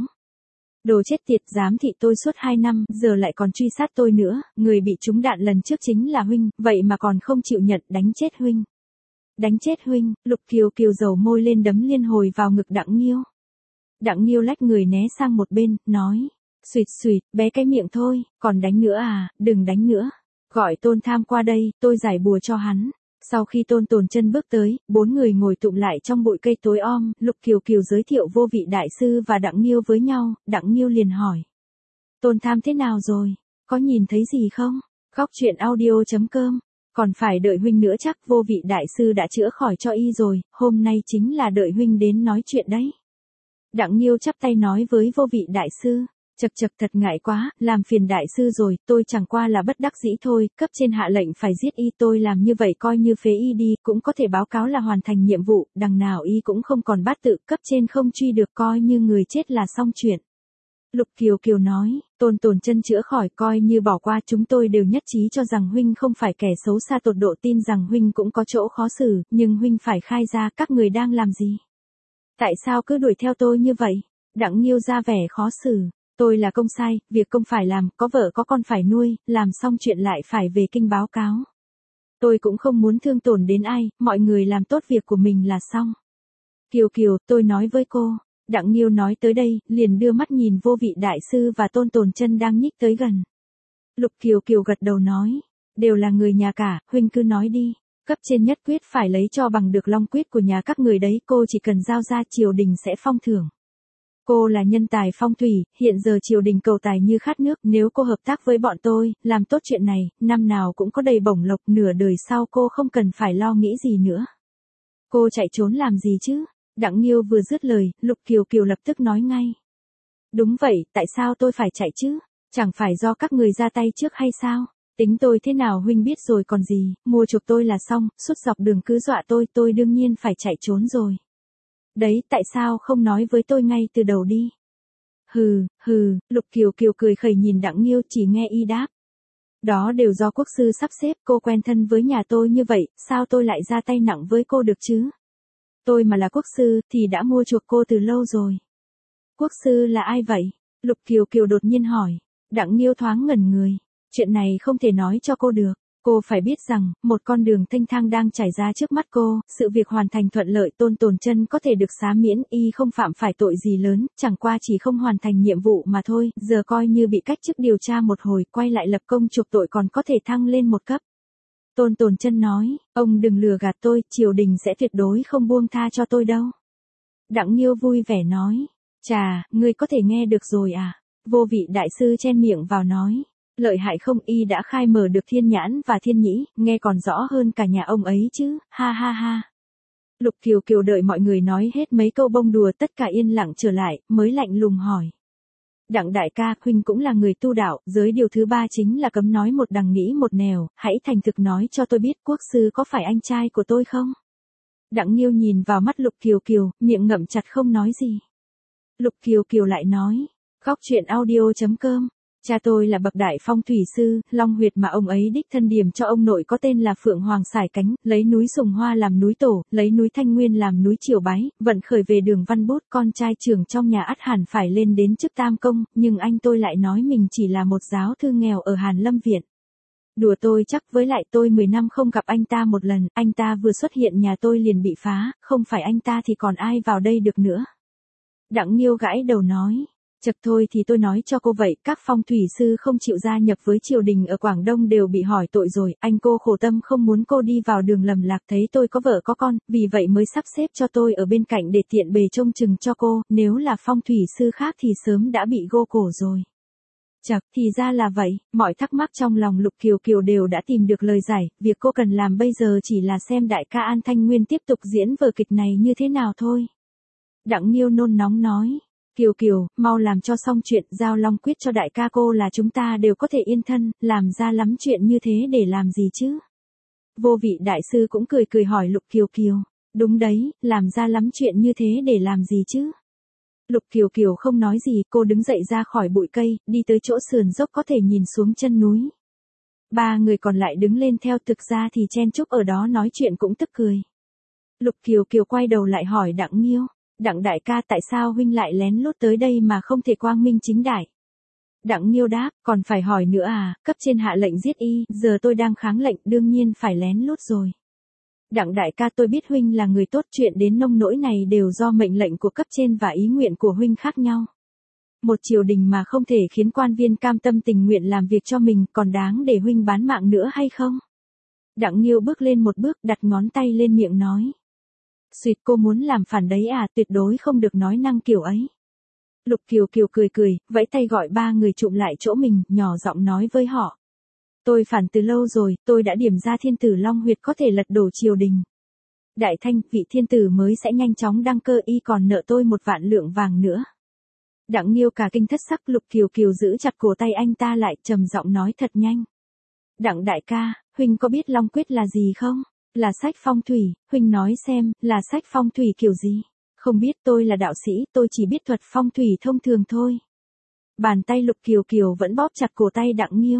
Đồ chết tiệt, giám thị tôi suốt hai năm, giờ lại còn truy sát tôi nữa, người bị trúng đạn lần trước chính là huynh, vậy mà còn không chịu nhận, đánh chết huynh. Đánh chết huynh, Lục Kiều Kiều dầu môi lên đấm liên hồi vào ngực Đặng Nghiêu. Đặng Nghiêu lách người né sang một bên, nói, xuyệt xuyệt, bé cái miệng thôi, còn đánh nữa à, đừng đánh nữa. Gọi Tôn Tham qua đây, tôi giải bùa cho hắn. Sau khi Tôn Tồn Chân bước tới, bốn người ngồi tụm lại trong bụi cây tối om, Lục Kiều Kiều giới thiệu vô vị đại sư và Đặng Nghiêu với nhau, Đặng Nghiêu liền hỏi. Tôn Tham thế nào rồi, có nhìn thấy gì không? Góc truyện audio.com, còn phải đợi huynh nữa chắc, vô vị đại sư đã chữa khỏi cho y rồi, hôm nay chính là đợi huynh đến nói chuyện đấy. Đặng Nghiêu chắp tay nói với vô vị đại sư. Chật chật, thật ngại quá, làm phiền đại sư rồi, tôi chẳng qua là bất đắc dĩ thôi, cấp trên hạ lệnh phải giết y, tôi làm như vậy coi như phế y đi, cũng có thể báo cáo là hoàn thành nhiệm vụ, đằng nào y cũng không còn bát tự, cấp trên không truy được, coi như người chết là xong chuyện. Lục Kiều Kiều nói, Tôn Tồn Chân chữa khỏi coi như bỏ qua, chúng tôi đều nhất trí cho rằng huynh không phải kẻ xấu xa tột độ, tin rằng huynh cũng có chỗ khó xử, nhưng huynh phải khai ra các người đang làm gì. Tại sao cứ đuổi theo tôi như vậy? Đặng Nghiêu ra vẻ khó xử. Tôi là công sai, việc công phải làm, có vợ có con phải nuôi, làm xong chuyện lại phải về kinh báo cáo. Tôi cũng không muốn thương tổn đến ai, mọi người làm tốt việc của mình là xong. Kiều Kiều, tôi nói với cô. Đặng Nghiêu nói tới đây, liền đưa mắt nhìn vô vị đại sư và Tôn Tồn Chân đang nhích tới gần. Lục Kiều Kiều gật đầu nói, đều là người nhà cả, huynh cứ nói đi. Cấp trên nhất quyết phải lấy cho bằng được long quyết của nhà các người đấy, cô chỉ cần giao ra triều đình sẽ phong thưởng. Cô là nhân tài phong thủy, hiện giờ triều đình cầu tài như khát nước, nếu cô hợp tác với bọn tôi, làm tốt chuyện này, năm nào cũng có đầy bổng lộc, nửa đời sau cô không cần phải lo nghĩ gì nữa. Cô chạy trốn làm gì chứ? Đặng Nghiêu vừa dứt lời, Lục Kiều Kiều lập tức nói ngay. Đúng vậy, tại sao tôi phải chạy chứ? Chẳng phải do các người ra tay trước hay sao? Tính tôi thế nào huynh biết rồi còn gì, mua chuộc tôi là xong, suốt dọc đường cứ dọa tôi, tôi đương nhiên phải chạy trốn rồi. Đấy, tại sao không nói với tôi ngay từ đầu đi? Hừ, hừ, Lục Kiều Kiều cười khẩy nhìn Đặng Nghiêu, chỉ nghe y đáp. Đó đều do quốc sư sắp xếp, cô quen thân với nhà tôi như vậy, sao tôi lại ra tay nặng với cô được chứ? Tôi mà là quốc sư thì đã mua chuộc cô từ lâu rồi. Quốc sư là ai vậy? Lục Kiều Kiều đột nhiên hỏi. Đặng Nghiêu thoáng ngẩn người. Chuyện này không thể nói cho cô được. Cô phải biết rằng, một con đường thanh thang đang trải ra trước mắt cô, sự việc hoàn thành thuận lợi, Tôn Tồn Chân có thể được xá miễn, y không phạm phải tội gì lớn, chẳng qua chỉ không hoàn thành nhiệm vụ mà thôi, giờ coi như bị cách chức điều tra một hồi, quay lại lập công chuộc tội còn có thể thăng lên một cấp. Tôn Tồn Chân nói, ông đừng lừa gạt tôi, triều đình sẽ tuyệt đối không buông tha cho tôi đâu. Đặng Nghiêu vui vẻ nói, chà, ngươi có thể nghe được rồi à? Vô Vị đại sư chen miệng vào nói. Lợi hại không, y đã khai mở được thiên nhãn và thiên nhĩ, nghe còn rõ hơn cả nhà ông ấy chứ, ha ha ha. Lục Kiều Kiều đợi mọi người nói hết mấy câu bông đùa tất cả yên lặng trở lại, mới lạnh lùng hỏi. Đặng đại ca, huynh cũng là người tu đạo, giới điều thứ ba chính là cấm nói một đằng nghĩ một nẻo, hãy thành thực nói cho tôi biết quốc sư có phải anh trai của tôi không? Đặng Nghiêu nhìn vào mắt Lục Kiều Kiều, miệng ngậm chặt không nói gì. Lục Kiều Kiều lại nói, góc truyện audio chấm com. Cha tôi là bậc đại phong thủy sư, long huyệt mà ông ấy đích thân điểm cho ông nội có tên là Phượng Hoàng Sải Cánh, lấy núi Sùng Hoa làm núi tổ, lấy núi Thanh Nguyên làm núi Triều Bái, vận khởi về đường văn bút, con trai trưởng trong nhà ắt hẳn phải lên đến chức tam công, nhưng anh tôi lại nói mình chỉ là một giáo thư nghèo ở Hàn Lâm Viện. Đùa tôi chắc, với lại tôi mười năm không gặp anh ta một lần, anh ta vừa xuất hiện nhà tôi liền bị phá, không phải anh ta thì còn ai vào đây được nữa. Đặng Nghiêu gãi đầu nói. Chật thôi thì tôi nói cho cô vậy, các phong thủy sư không chịu gia nhập với triều đình ở Quảng Đông đều bị hỏi tội rồi, anh cô khổ tâm không muốn cô đi vào đường lầm lạc, thấy tôi có vợ có con, vì vậy mới sắp xếp cho tôi ở bên cạnh để tiện bề trông chừng cho cô, nếu là phong thủy sư khác thì sớm đã bị gô cổ rồi. Chật, thì ra là vậy, mọi thắc mắc trong lòng Lục Kiều Kiều đều đã tìm được lời giải, việc cô cần làm bây giờ chỉ là xem đại ca An Thanh Nguyên tiếp tục diễn vở kịch này như thế nào thôi. Đặng Nghiêu nôn nóng nói. Kiều Kiều, mau làm cho xong chuyện, giao long quyết cho đại ca cô là chúng ta đều có thể yên thân, làm ra lắm chuyện như thế để làm gì chứ? Vô Vị đại sư cũng cười cười hỏi Lục Kiều Kiều, đúng đấy, làm ra lắm chuyện như thế để làm gì chứ? Lục Kiều Kiều không nói gì, cô đứng dậy ra khỏi bụi cây, đi tới chỗ sườn dốc có thể nhìn xuống chân núi. Ba người còn lại đứng lên theo, thực ra thì chen chúc ở đó nói chuyện cũng tức cười. Lục Kiều Kiều quay đầu lại hỏi Đặng Nghiêu. Đặng đại ca, tại sao huynh lại lén lút tới đây mà không thể quang minh chính đại? Đặng Nghiêu đáp, còn phải hỏi nữa à, cấp trên hạ lệnh giết y, giờ tôi đang kháng lệnh, đương nhiên phải lén lút rồi. Đặng đại ca, tôi biết huynh là người tốt, chuyện đến nông nỗi này đều do mệnh lệnh của cấp trên và ý nguyện của huynh khác nhau. Một triều đình mà không thể khiến quan viên cam tâm tình nguyện làm việc cho mình, còn đáng để huynh bán mạng nữa hay không? Đặng Nghiêu bước lên một bước, đặt ngón tay lên miệng nói. Xuyệt, cô muốn làm phản đấy à, tuyệt đối không được nói năng kiểu ấy. Lục Kiều Kiều cười cười, vẫy tay gọi ba người chụm lại chỗ mình, nhỏ giọng nói với họ. Tôi phản từ lâu rồi, tôi đã điểm ra thiên tử long huyệt có thể lật đổ triều đình. Đại Thanh, vị thiên tử mới sẽ nhanh chóng đăng cơ, y còn nợ tôi một vạn lượng vàng nữa. Đặng Nghiêu cả kinh thất sắc, Lục Kiều Kiều giữ chặt cổ tay anh ta lại, trầm giọng nói thật nhanh. Đặng đại ca, huynh có biết long quyết là gì không? Là sách phong thủy, huynh nói xem, là sách phong thủy kiểu gì? Không biết, tôi là đạo sĩ, tôi chỉ biết thuật phong thủy thông thường thôi. Bàn tay Lục Kiều Kiều vẫn bóp chặt cổ tay Đặng Nghiêu.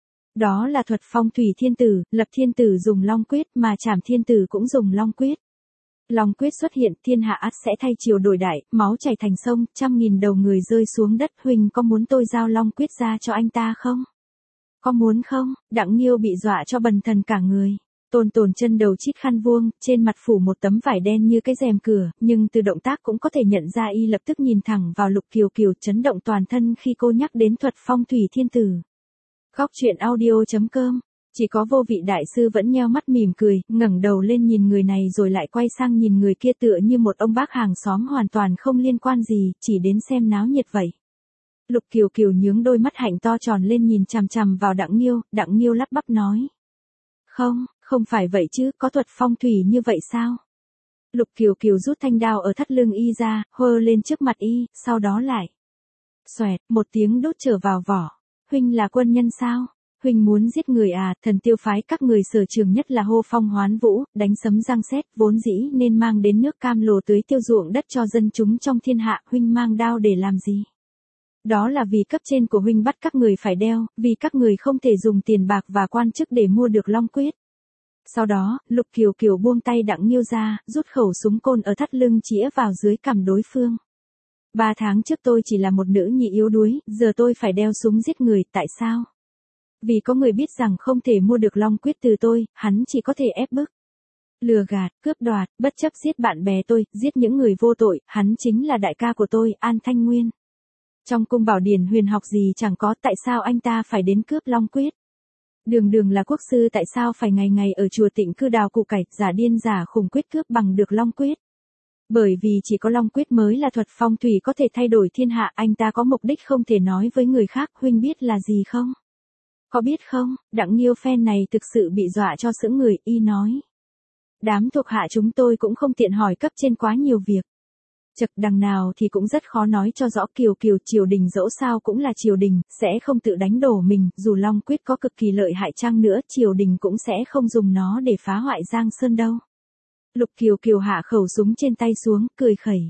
Đó là thuật phong thủy thiên tử, lập thiên tử dùng long quyết mà trảm thiên tử cũng dùng long quyết. Long quyết xuất hiện, thiên hạ ắt sẽ thay chiều đổi đại, máu chảy thành sông, trăm nghìn đầu người rơi xuống đất. Huynh có muốn tôi giao long quyết ra cho anh ta không? Có muốn không? Đặng Nghiêu bị dọa cho bần thần cả người. Tôn Tồn Chân đầu chít khăn vuông, trên mặt phủ một tấm vải đen như cái rèm cửa, nhưng từ động tác cũng có thể nhận ra y lập tức nhìn thẳng vào Lục Kiều Kiều, chấn động toàn thân khi cô nhắc đến thuật phong thủy thiên tử. Góc truyện audio chấm com. Chỉ có Vô Vị đại sư vẫn nheo mắt mỉm cười, ngẩng đầu lên nhìn người này rồi lại quay sang nhìn người kia tựa như một ông bác hàng xóm hoàn toàn không liên quan gì, chỉ đến xem náo nhiệt vậy. Lục Kiều Kiều nhướng đôi mắt hạnh to tròn lên nhìn chằm chằm vào Đặng Nghiêu, Đặng Nghiêu lắp bắp nói. Không, không phải vậy chứ, có thuật phong thủy như vậy sao? Lục Kiều Kiều rút thanh đao ở thắt lưng y ra, hơ lên trước mặt y, sau đó lại. Xoẹt, một tiếng đốt trở vào vỏ. Huynh là quân nhân sao? Huynh muốn giết người à, thần tiêu phái các người sở trường nhất là hô phong hoán vũ, đánh sấm giang sét, vốn dĩ nên mang đến nước cam lồ tưới tiêu ruộng đất cho dân chúng trong thiên hạ, huynh mang đao để làm gì? Đó là vì cấp trên của huynh bắt các người phải đeo, vì các người không thể dùng tiền bạc và quan chức để mua được long quyết. Sau đó, Lục Kiều Kiều buông tay Đặng Nghiêu ra, rút khẩu súng côn ở thắt lưng chĩa vào dưới cằm đối phương. Ba tháng trước tôi chỉ là một nữ nhi yếu đuối, giờ tôi phải đeo súng giết người, tại sao? Vì có người biết rằng không thể mua được long quyết từ tôi, hắn chỉ có thể ép bức. Lừa gạt, cướp đoạt, bất chấp giết bạn bè tôi, giết những người vô tội, hắn chính là đại ca của tôi, An Thanh Nguyên. Trong cung bảo điển huyền học gì chẳng có, tại sao anh ta phải đến cướp long quyết? Đường đường là quốc sư tại sao phải ngày ngày ở chùa Tịnh Cư đào củ cải, giả điên giả khùng quyết cướp bằng được long quyết? Bởi vì chỉ có long quyết mới là thuật phong thủy có thể thay đổi thiên hạ, anh ta có mục đích không thể nói với người khác, huynh biết là gì không? Có biết không, Đặng Nghiêu phen này thực sự bị dọa cho sững người, y nói. Đám thuộc hạ chúng tôi cũng không tiện hỏi cấp trên quá nhiều việc. Chật đằng nào thì cũng rất khó nói cho rõ. Kiều Kiều, triều đình dẫu sao cũng là triều đình, sẽ không tự đánh đổ mình, dù long quyết có cực kỳ lợi hại chăng nữa, triều đình cũng sẽ không dùng nó để phá hoại Giang Sơn đâu. Lục Kiều Kiều hạ khẩu súng trên tay xuống, cười khẩy.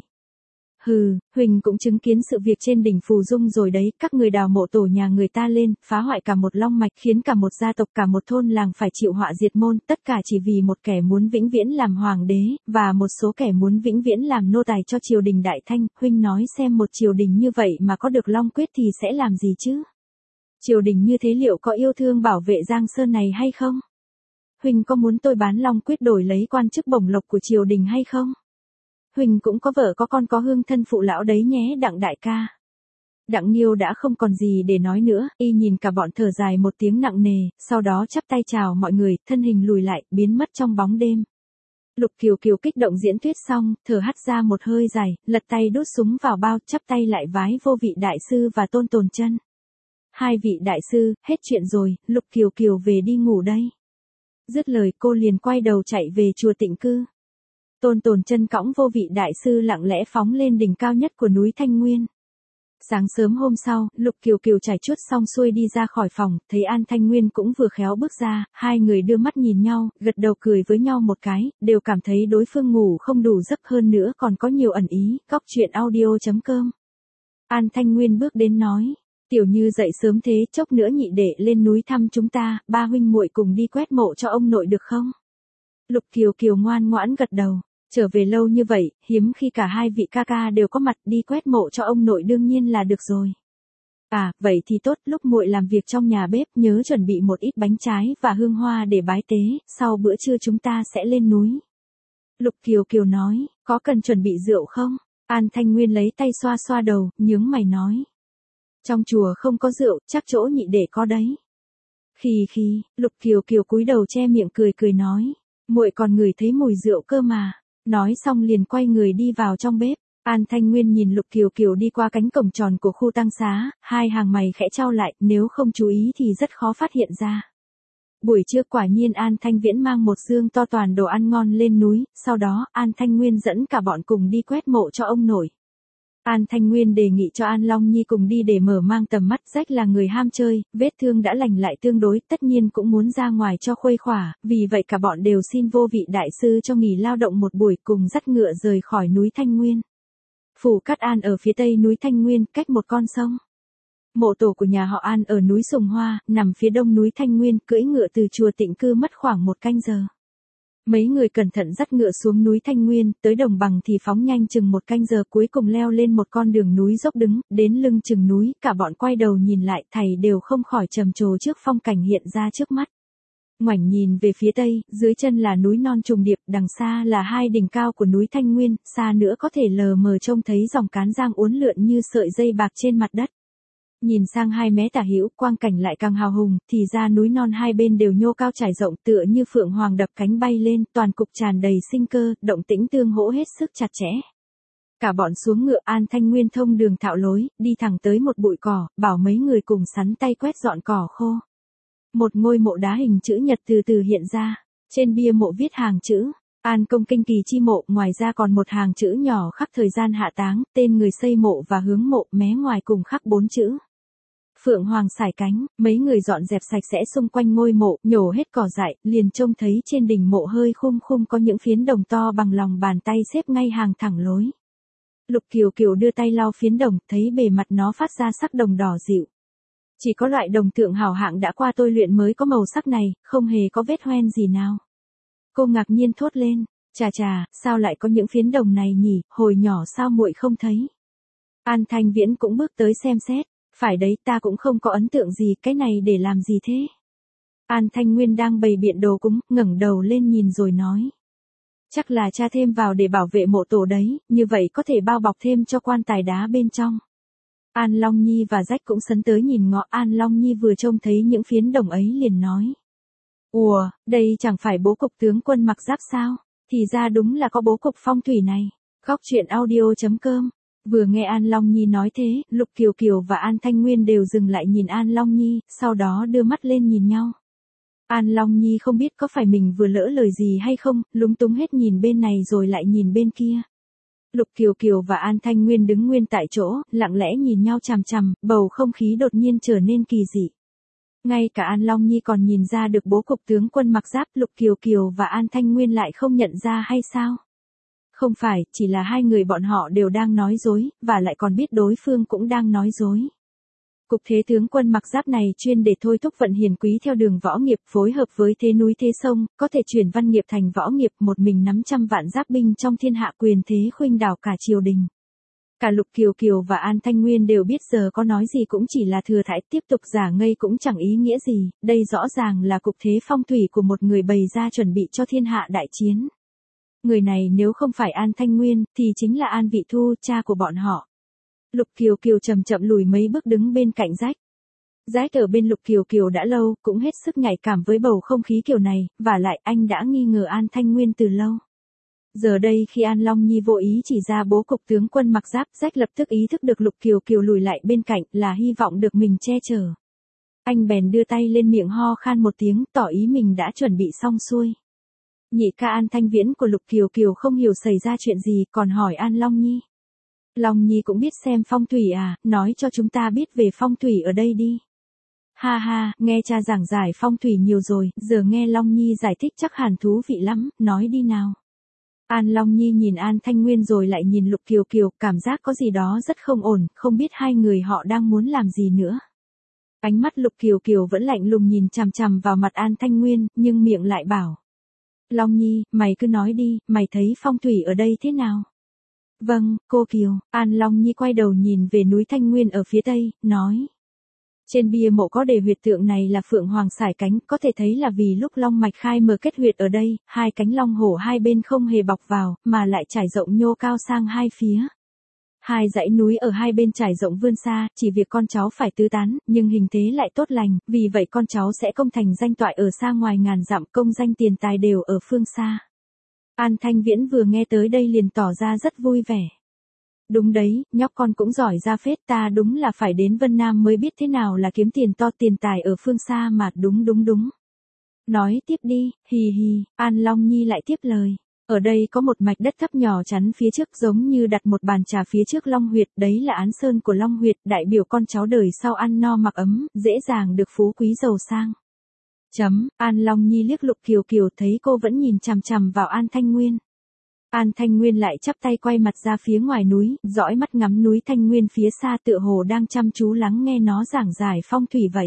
Hừ, Huỳnh cũng chứng kiến sự việc trên đỉnh Phù Dung rồi đấy, các người đào mộ tổ nhà người ta lên, phá hoại cả một long mạch, khiến cả một gia tộc cả một thôn làng phải chịu họa diệt môn, tất cả chỉ vì một kẻ muốn vĩnh viễn làm hoàng đế, và một số kẻ muốn vĩnh viễn làm nô tài cho triều đình Đại Thanh. Huynh nói xem, một triều đình như vậy mà có được long quyết thì sẽ làm gì chứ? Triều đình như thế liệu có yêu thương bảo vệ Giang Sơn này hay không? Huynh có muốn tôi bán long quyết đổi lấy quan chức bổng lộc của triều đình hay không? Huỳnh cũng có vợ có con có hương thân phụ lão đấy nhé Đặng đại ca. Đặng Nghiêu đã không còn gì để nói nữa, y nhìn cả bọn thở dài một tiếng nặng nề, sau đó chắp tay chào mọi người, thân hình lùi lại, biến mất trong bóng đêm. Lục Kiều Kiều kích động diễn thuyết xong, thở hắt ra một hơi dài, lật tay đút súng vào bao, chắp tay lại vái vô vị đại sư và Tôn Tồn Chân. Hai vị đại sư, hết chuyện rồi, Lục Kiều Kiều về đi ngủ đây. Dứt lời cô liền quay đầu chạy về chùa Tịnh Cư. Tôn Tồn Chân cõng vô vị đại sư lặng lẽ phóng lên đỉnh cao nhất của núi Thanh Nguyên. Sáng sớm hôm sau, Lục Kiều Kiều trải chuốt xong xuôi đi ra khỏi phòng, thấy An Thanh Nguyên cũng vừa khéo bước ra, hai người đưa mắt nhìn nhau, gật đầu cười với nhau một cái, đều cảm thấy đối phương ngủ không đủ giấc, hơn nữa còn có nhiều ẩn ý. Góc truyện audio chấm com. An Thanh Nguyên bước đến nói, Tiểu Như dậy sớm thế, chốc nữa nhị đệ lên núi thăm chúng ta, ba huynh muội cùng đi quét mộ cho ông nội được không? Lục Kiều Kiều ngoan ngoãn gật đầu. Trở về lâu như vậy, hiếm khi cả hai vị ca ca đều có mặt, đi quét mộ cho ông nội đương nhiên là được rồi. À, vậy thì tốt, lúc muội làm việc trong nhà bếp nhớ chuẩn bị một ít bánh trái và hương hoa để bái tế, sau bữa trưa chúng ta sẽ lên núi. Lục Kiều Kiều nói, có cần chuẩn bị rượu không? An Thanh Nguyên lấy tay xoa xoa đầu, nhướng mày nói. Trong chùa không có rượu, chắc chỗ nhị đệ có đấy. Khì khì, Lục Kiều Kiều cúi đầu che miệng cười cười nói, muội còn ngửi thấy mùi rượu cơ mà. Nói xong liền quay người đi vào trong bếp. An Thanh Nguyên nhìn Lục Kiều Kiều đi qua cánh cổng tròn của khu tang xá, hai hàng mày khẽ chau lại, nếu không chú ý thì rất khó phát hiện ra. Buổi trưa quả nhiên An Thanh Viễn mang một dương to toàn đồ ăn ngon lên núi, sau đó An Thanh Nguyên dẫn cả bọn cùng đi quét mộ cho ông nội. An Thanh Nguyên đề nghị cho An Long Nhi cùng đi để mở mang tầm mắt, rách là người ham chơi, vết thương đã lành lại tương đối, tất nhiên cũng muốn ra ngoài cho khuây khỏa, vì vậy cả bọn đều xin vô vị đại sư cho nghỉ lao động một buổi, cùng dắt ngựa rời khỏi núi Thanh Nguyên. Phủ Cát An ở phía tây núi Thanh Nguyên, cách một con sông. Mộ tổ của nhà họ An ở núi Sùng Hoa, nằm phía đông núi Thanh Nguyên, cưỡi ngựa từ chùa Tịnh Cư mất khoảng một canh giờ. Mấy người cẩn thận dắt ngựa xuống núi Thanh Nguyên, tới đồng bằng thì phóng nhanh chừng một canh giờ, cuối cùng leo lên một con đường núi dốc đứng, đến lưng chừng núi, cả bọn quay đầu nhìn lại, thầy đều không khỏi trầm trồ trước phong cảnh hiện ra trước mắt. Ngoảnh nhìn về phía tây, dưới chân là núi non trùng điệp, đằng xa là hai đỉnh cao của núi Thanh Nguyên, xa nữa có thể lờ mờ trông thấy dòng Cán Giang uốn lượn như sợi dây bạc trên mặt đất. Nhìn sang hai mé tả hữu, quang cảnh lại càng hào hùng, thì ra núi non hai bên đều nhô cao trải rộng, tựa như phượng hoàng đập cánh bay lên, toàn cục tràn đầy sinh cơ, động tĩnh tương hỗ hết sức chặt chẽ. Cả bọn xuống ngựa, An Thanh Nguyên thông đường thạo lối, đi thẳng tới một bụi cỏ, bảo mấy người cùng sắn tay quét dọn cỏ khô. Một ngôi mộ đá hình chữ nhật từ từ hiện ra, trên bia mộ viết hàng chữ An Công Kinh Kỳ Chi Mộ, ngoài ra còn một hàng chữ nhỏ khắc thời gian hạ táng, tên người xây mộ và hướng mộ, mé ngoài cùng khắc bốn chữ Phượng Hoàng sải cánh, mấy người dọn dẹp sạch sẽ xung quanh ngôi mộ, nhổ hết cỏ dại, liền trông thấy trên đỉnh mộ hơi khum khum có những phiến đồng to bằng lòng bàn tay xếp ngay hàng thẳng lối. Lục Kiều Kiều đưa tay lau phiến đồng, thấy bề mặt nó phát ra sắc đồng đỏ dịu. Chỉ có loại đồng thượng hảo hạng đã qua tôi luyện mới có màu sắc này, không hề có vết hoen gì nào. Cô ngạc nhiên thốt lên, chà chà, sao lại có những phiến đồng này nhỉ, hồi nhỏ sao muội không thấy. An Thanh Viễn cũng bước tới xem xét, phải đấy, ta cũng không có ấn tượng gì, cái này để làm gì thế. An Thanh Nguyên đang bày biện đồ cúng, ngẩng đầu lên nhìn rồi nói. Chắc là cha thêm vào để bảo vệ mộ tổ đấy, như vậy có thể bao bọc thêm cho quan tài đá bên trong. An Long Nhi và Rách cũng sấn tới nhìn ngó. An Long Nhi vừa trông thấy những phiến đồng ấy liền nói. Ủa, đây chẳng phải bố cục tướng quân mặc giáp sao, thì ra đúng là có bố cục phong thủy này. Góc truyện audio.com. Vừa nghe An Long Nhi nói thế, Lục Kiều Kiều và An Thanh Nguyên đều dừng lại nhìn An Long Nhi, sau đó đưa mắt lên nhìn nhau. An Long Nhi không biết có phải mình vừa lỡ lời gì hay không, lúng túng hết nhìn bên này rồi lại nhìn bên kia. Lục Kiều Kiều và An Thanh Nguyên đứng nguyên tại chỗ, lặng lẽ nhìn nhau chằm chằm, bầu không khí đột nhiên trở nên kỳ dị. Ngay cả An Long Nhi còn nhìn ra được bố cục tướng quân mặc giáp, Lục Kiều Kiều và An Thanh Nguyên lại không nhận ra hay sao? Không phải, chỉ là hai người bọn họ đều đang nói dối, và lại còn biết đối phương cũng đang nói dối. Cục thế tướng quân mặc giáp này chuyên để thôi thúc vận hiền quý theo đường võ nghiệp, phối hợp với thế núi thế sông, có thể chuyển văn nghiệp thành võ nghiệp, một mình nắm trăm vạn giáp binh trong thiên hạ, quyền thế khuynh đảo cả triều đình. Cả Lục Kiều Kiều và An Thanh Nguyên đều biết giờ có nói gì cũng chỉ là thừa thãi, tiếp tục giả ngây cũng chẳng ý nghĩa gì, đây rõ ràng là cục thế phong thủy của một người bày ra chuẩn bị cho thiên hạ đại chiến. Người này nếu không phải An Thanh Nguyên, thì chính là An Vị Thu, cha của bọn họ. Lục Kiều Kiều chậm chậm lùi mấy bước đứng bên cạnh Rách. Rách ở bên Lục Kiều Kiều đã lâu, cũng hết sức nhạy cảm với bầu không khí kiểu này, và lại anh đã nghi ngờ An Thanh Nguyên từ lâu. Giờ đây khi An Long Nhi vô ý chỉ ra bố cục tướng quân mặc giáp, Rách lập tức ý thức được Lục Kiều Kiều lùi lại bên cạnh là hy vọng được mình che chở. Anh bèn đưa tay lên miệng ho khan một tiếng, tỏ ý mình đã chuẩn bị xong xuôi. Nhị ca An Thanh Viễn của Lục Kiều Kiều không hiểu xảy ra chuyện gì, còn hỏi An Long Nhi. Long Nhi cũng biết xem phong thủy à, nói cho chúng ta biết về phong thủy ở đây đi. Ha ha, nghe cha giảng giải phong thủy nhiều rồi, giờ nghe Long Nhi giải thích chắc hẳn thú vị lắm, nói đi nào. An Long Nhi nhìn An Thanh Nguyên rồi lại nhìn Lục Kiều Kiều, cảm giác có gì đó rất không ổn, không biết hai người họ đang muốn làm gì nữa. Ánh mắt Lục Kiều Kiều vẫn lạnh lùng nhìn chằm chằm vào mặt An Thanh Nguyên, nhưng miệng lại bảo. Long Nhi, mày cứ nói đi, mày thấy phong thủy ở đây thế nào? Vâng, cô Kiều. An Long Nhi quay đầu nhìn về núi Thanh Nguyên ở phía tây, nói. Trên bia mộ có đề huyệt tượng này là Phượng Hoàng sải cánh, có thể thấy là vì lúc long mạch khai mở kết huyệt ở đây, hai cánh long hổ hai bên không hề bọc vào, mà lại trải rộng nhô cao sang hai phía. Hai dãy núi ở hai bên trải rộng vươn xa, chỉ việc con cháu phải tứ tán, nhưng hình thế lại tốt lành, vì vậy con cháu sẽ công thành danh toại ở xa ngoài ngàn dặm, công danh tiền tài đều ở phương xa. An Thanh Viễn vừa nghe tới đây liền tỏ ra rất vui vẻ. Đúng đấy, nhóc con cũng giỏi ra phết, ta đúng là phải đến Vân Nam mới biết thế nào là kiếm tiền to tiền tài ở phương xa mà, đúng đúng đúng. Nói tiếp đi, hì hì, An Long Nhi lại tiếp lời. Ở đây có một mạch đất thấp nhỏ chắn phía trước giống như đặt một bàn trà phía trước Long Huyệt, đấy là án sơn của Long Huyệt, đại biểu con cháu đời sau ăn no mặc ấm, dễ dàng được phú quý giàu sang. Chấm, An Long Nhi liếc Lục Kiều Kiều thấy cô vẫn nhìn chằm chằm vào An Thanh Nguyên. An Thanh Nguyên lại chắp tay quay mặt ra phía ngoài núi, dõi mắt ngắm núi Thanh Nguyên phía xa tựa hồ đang chăm chú lắng nghe nó giảng giải phong thủy vậy.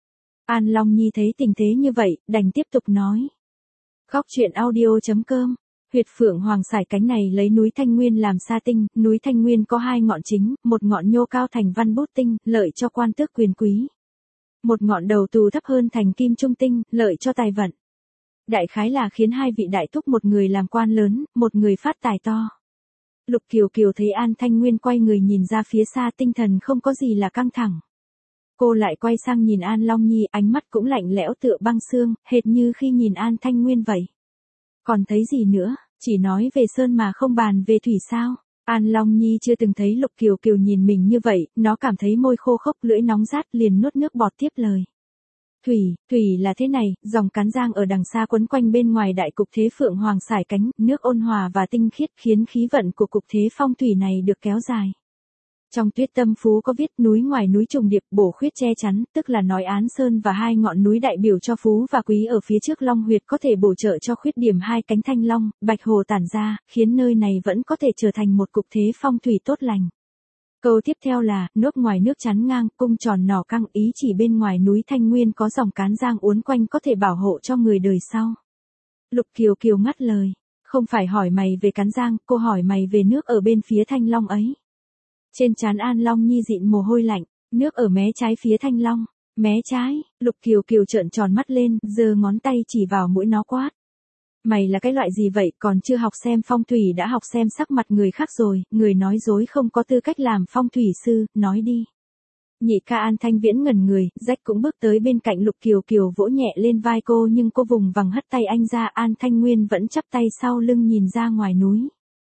An Long Nhi thấy tình thế như vậy, đành tiếp tục nói. Góc truyện audio.com. Huyệt Phượng Hoàng sải cánh này lấy núi Thanh Nguyên làm sa tinh, núi Thanh Nguyên có hai ngọn chính, một ngọn nhô cao thành văn bút tinh, lợi cho quan tước quyền quý. Một ngọn đầu tù thấp hơn thành kim trung tinh, lợi cho tài vận. Đại khái là khiến hai vị đại thúc, một người làm quan lớn, một người phát tài to. Lục Kiều Kiều thấy An Thanh Nguyên quay người nhìn ra phía xa, tinh thần không có gì là căng thẳng. Cô lại quay sang nhìn An Long Nhi, ánh mắt cũng lạnh lẽo tựa băng xương, hệt như khi nhìn An Thanh Nguyên vậy. Còn thấy gì nữa, chỉ nói về sơn mà không bàn về thủy sao? An Long Nhi chưa từng thấy Lục Kiều Kiều nhìn mình như vậy, nó cảm thấy môi khô khốc, lưỡi nóng rát, liền nuốt nước bọt tiếp lời. Thủy, thủy là thế này, dòng cán giang ở đằng xa quấn quanh bên ngoài đại cục thế Phượng Hoàng sải cánh, nước ôn hòa và tinh khiết khiến khí vận của cục thế phong thủy này được kéo dài. Trong Tuyết Tâm Phú có viết núi ngoài núi trùng điệp bổ khuyết che chắn, tức là nói Án Sơn và hai ngọn núi đại biểu cho phú và quý ở phía trước Long Huyệt có thể bổ trợ cho khuyết điểm hai cánh thanh long, bạch hồ tản ra, khiến nơi này vẫn có thể trở thành một cục thế phong thủy tốt lành. Câu tiếp theo là, nước ngoài nước chắn ngang, cung tròn nỏ căng, ý chỉ bên ngoài núi Thanh Nguyên có dòng cán giang uốn quanh có thể bảo hộ cho người đời sau. Lục Kiều Kiều ngắt lời, không phải hỏi mày về cán giang, cô hỏi mày về nước ở bên phía Thanh Long ấy. Trên trán An Long Nhi dịn mồ hôi lạnh, nước ở mé trái phía Thanh Long, mé trái, Lục Kiều Kiều trợn tròn mắt lên, giơ ngón tay chỉ vào mũi nó quát. Mày là cái loại gì vậy, còn chưa học xem phong thủy đã học xem sắc mặt người khác rồi, người nói dối không có tư cách làm phong thủy sư, nói đi. Nhị ca An Thanh Viễn ngẩn người, rách cũng bước tới bên cạnh Lục Kiều Kiều vỗ nhẹ lên vai cô nhưng cô vùng vằng hất tay anh ra. An Thanh Nguyên vẫn chắp tay sau lưng nhìn ra ngoài núi.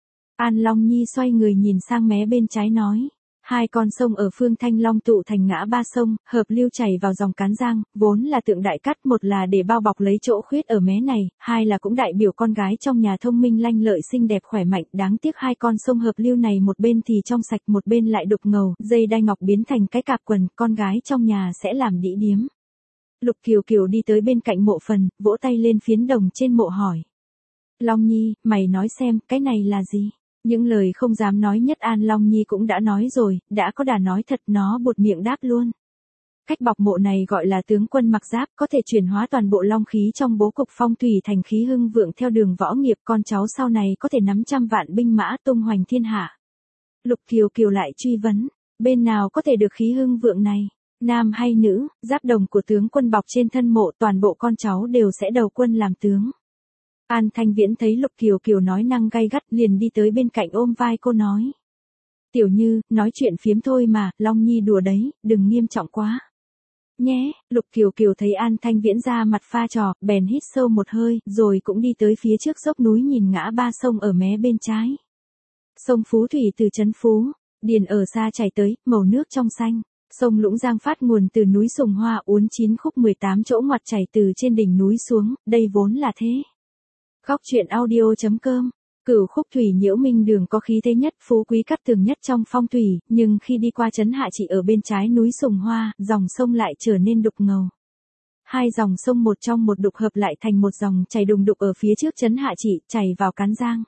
An Long Nhi xoay người nhìn sang mé bên trái nói. Hai con sông ở phương Thanh Long tụ thành ngã ba sông, hợp lưu chảy vào dòng Cán Giang, vốn là tượng đại cát, một là để bao bọc lấy chỗ khuyết ở mé này, hai là cũng đại biểu con gái trong nhà thông minh lanh lợi xinh đẹp khỏe mạnh. Đáng tiếc hai con sông hợp lưu này một bên thì trong sạch, một bên lại đục ngầu, dây đai ngọc biến thành cái cạp quần, con gái trong nhà sẽ làm đĩ điếm. Lục Kiều Kiều đi tới bên cạnh mộ phần, vỗ tay lên phiến đồng trên mộ hỏi. Long Nhi, mày nói xem, cái này là gì? Những lời không dám nói nhất An Long Nhi cũng đã nói rồi, đã có đà nói thật, nó buột miệng đáp luôn. Cách bọc mộ này gọi là tướng quân mặc giáp, có thể chuyển hóa toàn bộ long khí trong bố cục phong thủy thành khí hưng vượng theo đường võ nghiệp, con cháu sau này có thể nắm trăm vạn binh mã tung hoành thiên hạ. Lục Kiều Kiều lại truy vấn, bên nào có thể được khí hưng vượng này, nam hay nữ? Giáp đồng của tướng quân bọc trên thân mộ, toàn bộ con cháu đều sẽ đầu quân làm tướng. An Thanh Viễn thấy Lục Kiều Kiều nói năng gay gắt liền đi tới bên cạnh ôm vai cô nói. Tiểu Như, nói chuyện phiếm thôi mà, Long Nhi đùa đấy, đừng nghiêm trọng quá. Nhé, Lục Kiều Kiều thấy An Thanh Viễn ra mặt pha trò, bèn hít sâu một hơi, rồi cũng đi tới phía trước dốc núi nhìn ngã ba sông ở mé bên trái. Sông Phú Thủy từ trấn Phú, điền ở xa chảy tới, màu nước trong xanh. Sông Lũng Giang phát nguồn từ núi Sùng Hoa uốn chín khúc mười tám chỗ ngoặt chảy từ trên đỉnh núi xuống, đây vốn là thế. Góc truyện audio chấm com. Cửu khúc thủy nhiễu minh đường có khí thế nhất, phú quý cát tường nhất trong phong thủy, nhưng khi đi qua trấn Hạ Trị ở bên trái núi Sùng Hoa, dòng sông lại trở nên đục ngầu. Hai dòng sông một trong một đục hợp lại thành một dòng chảy đùng đục ở phía trước trấn Hạ Trị, chảy vào Cán Giang.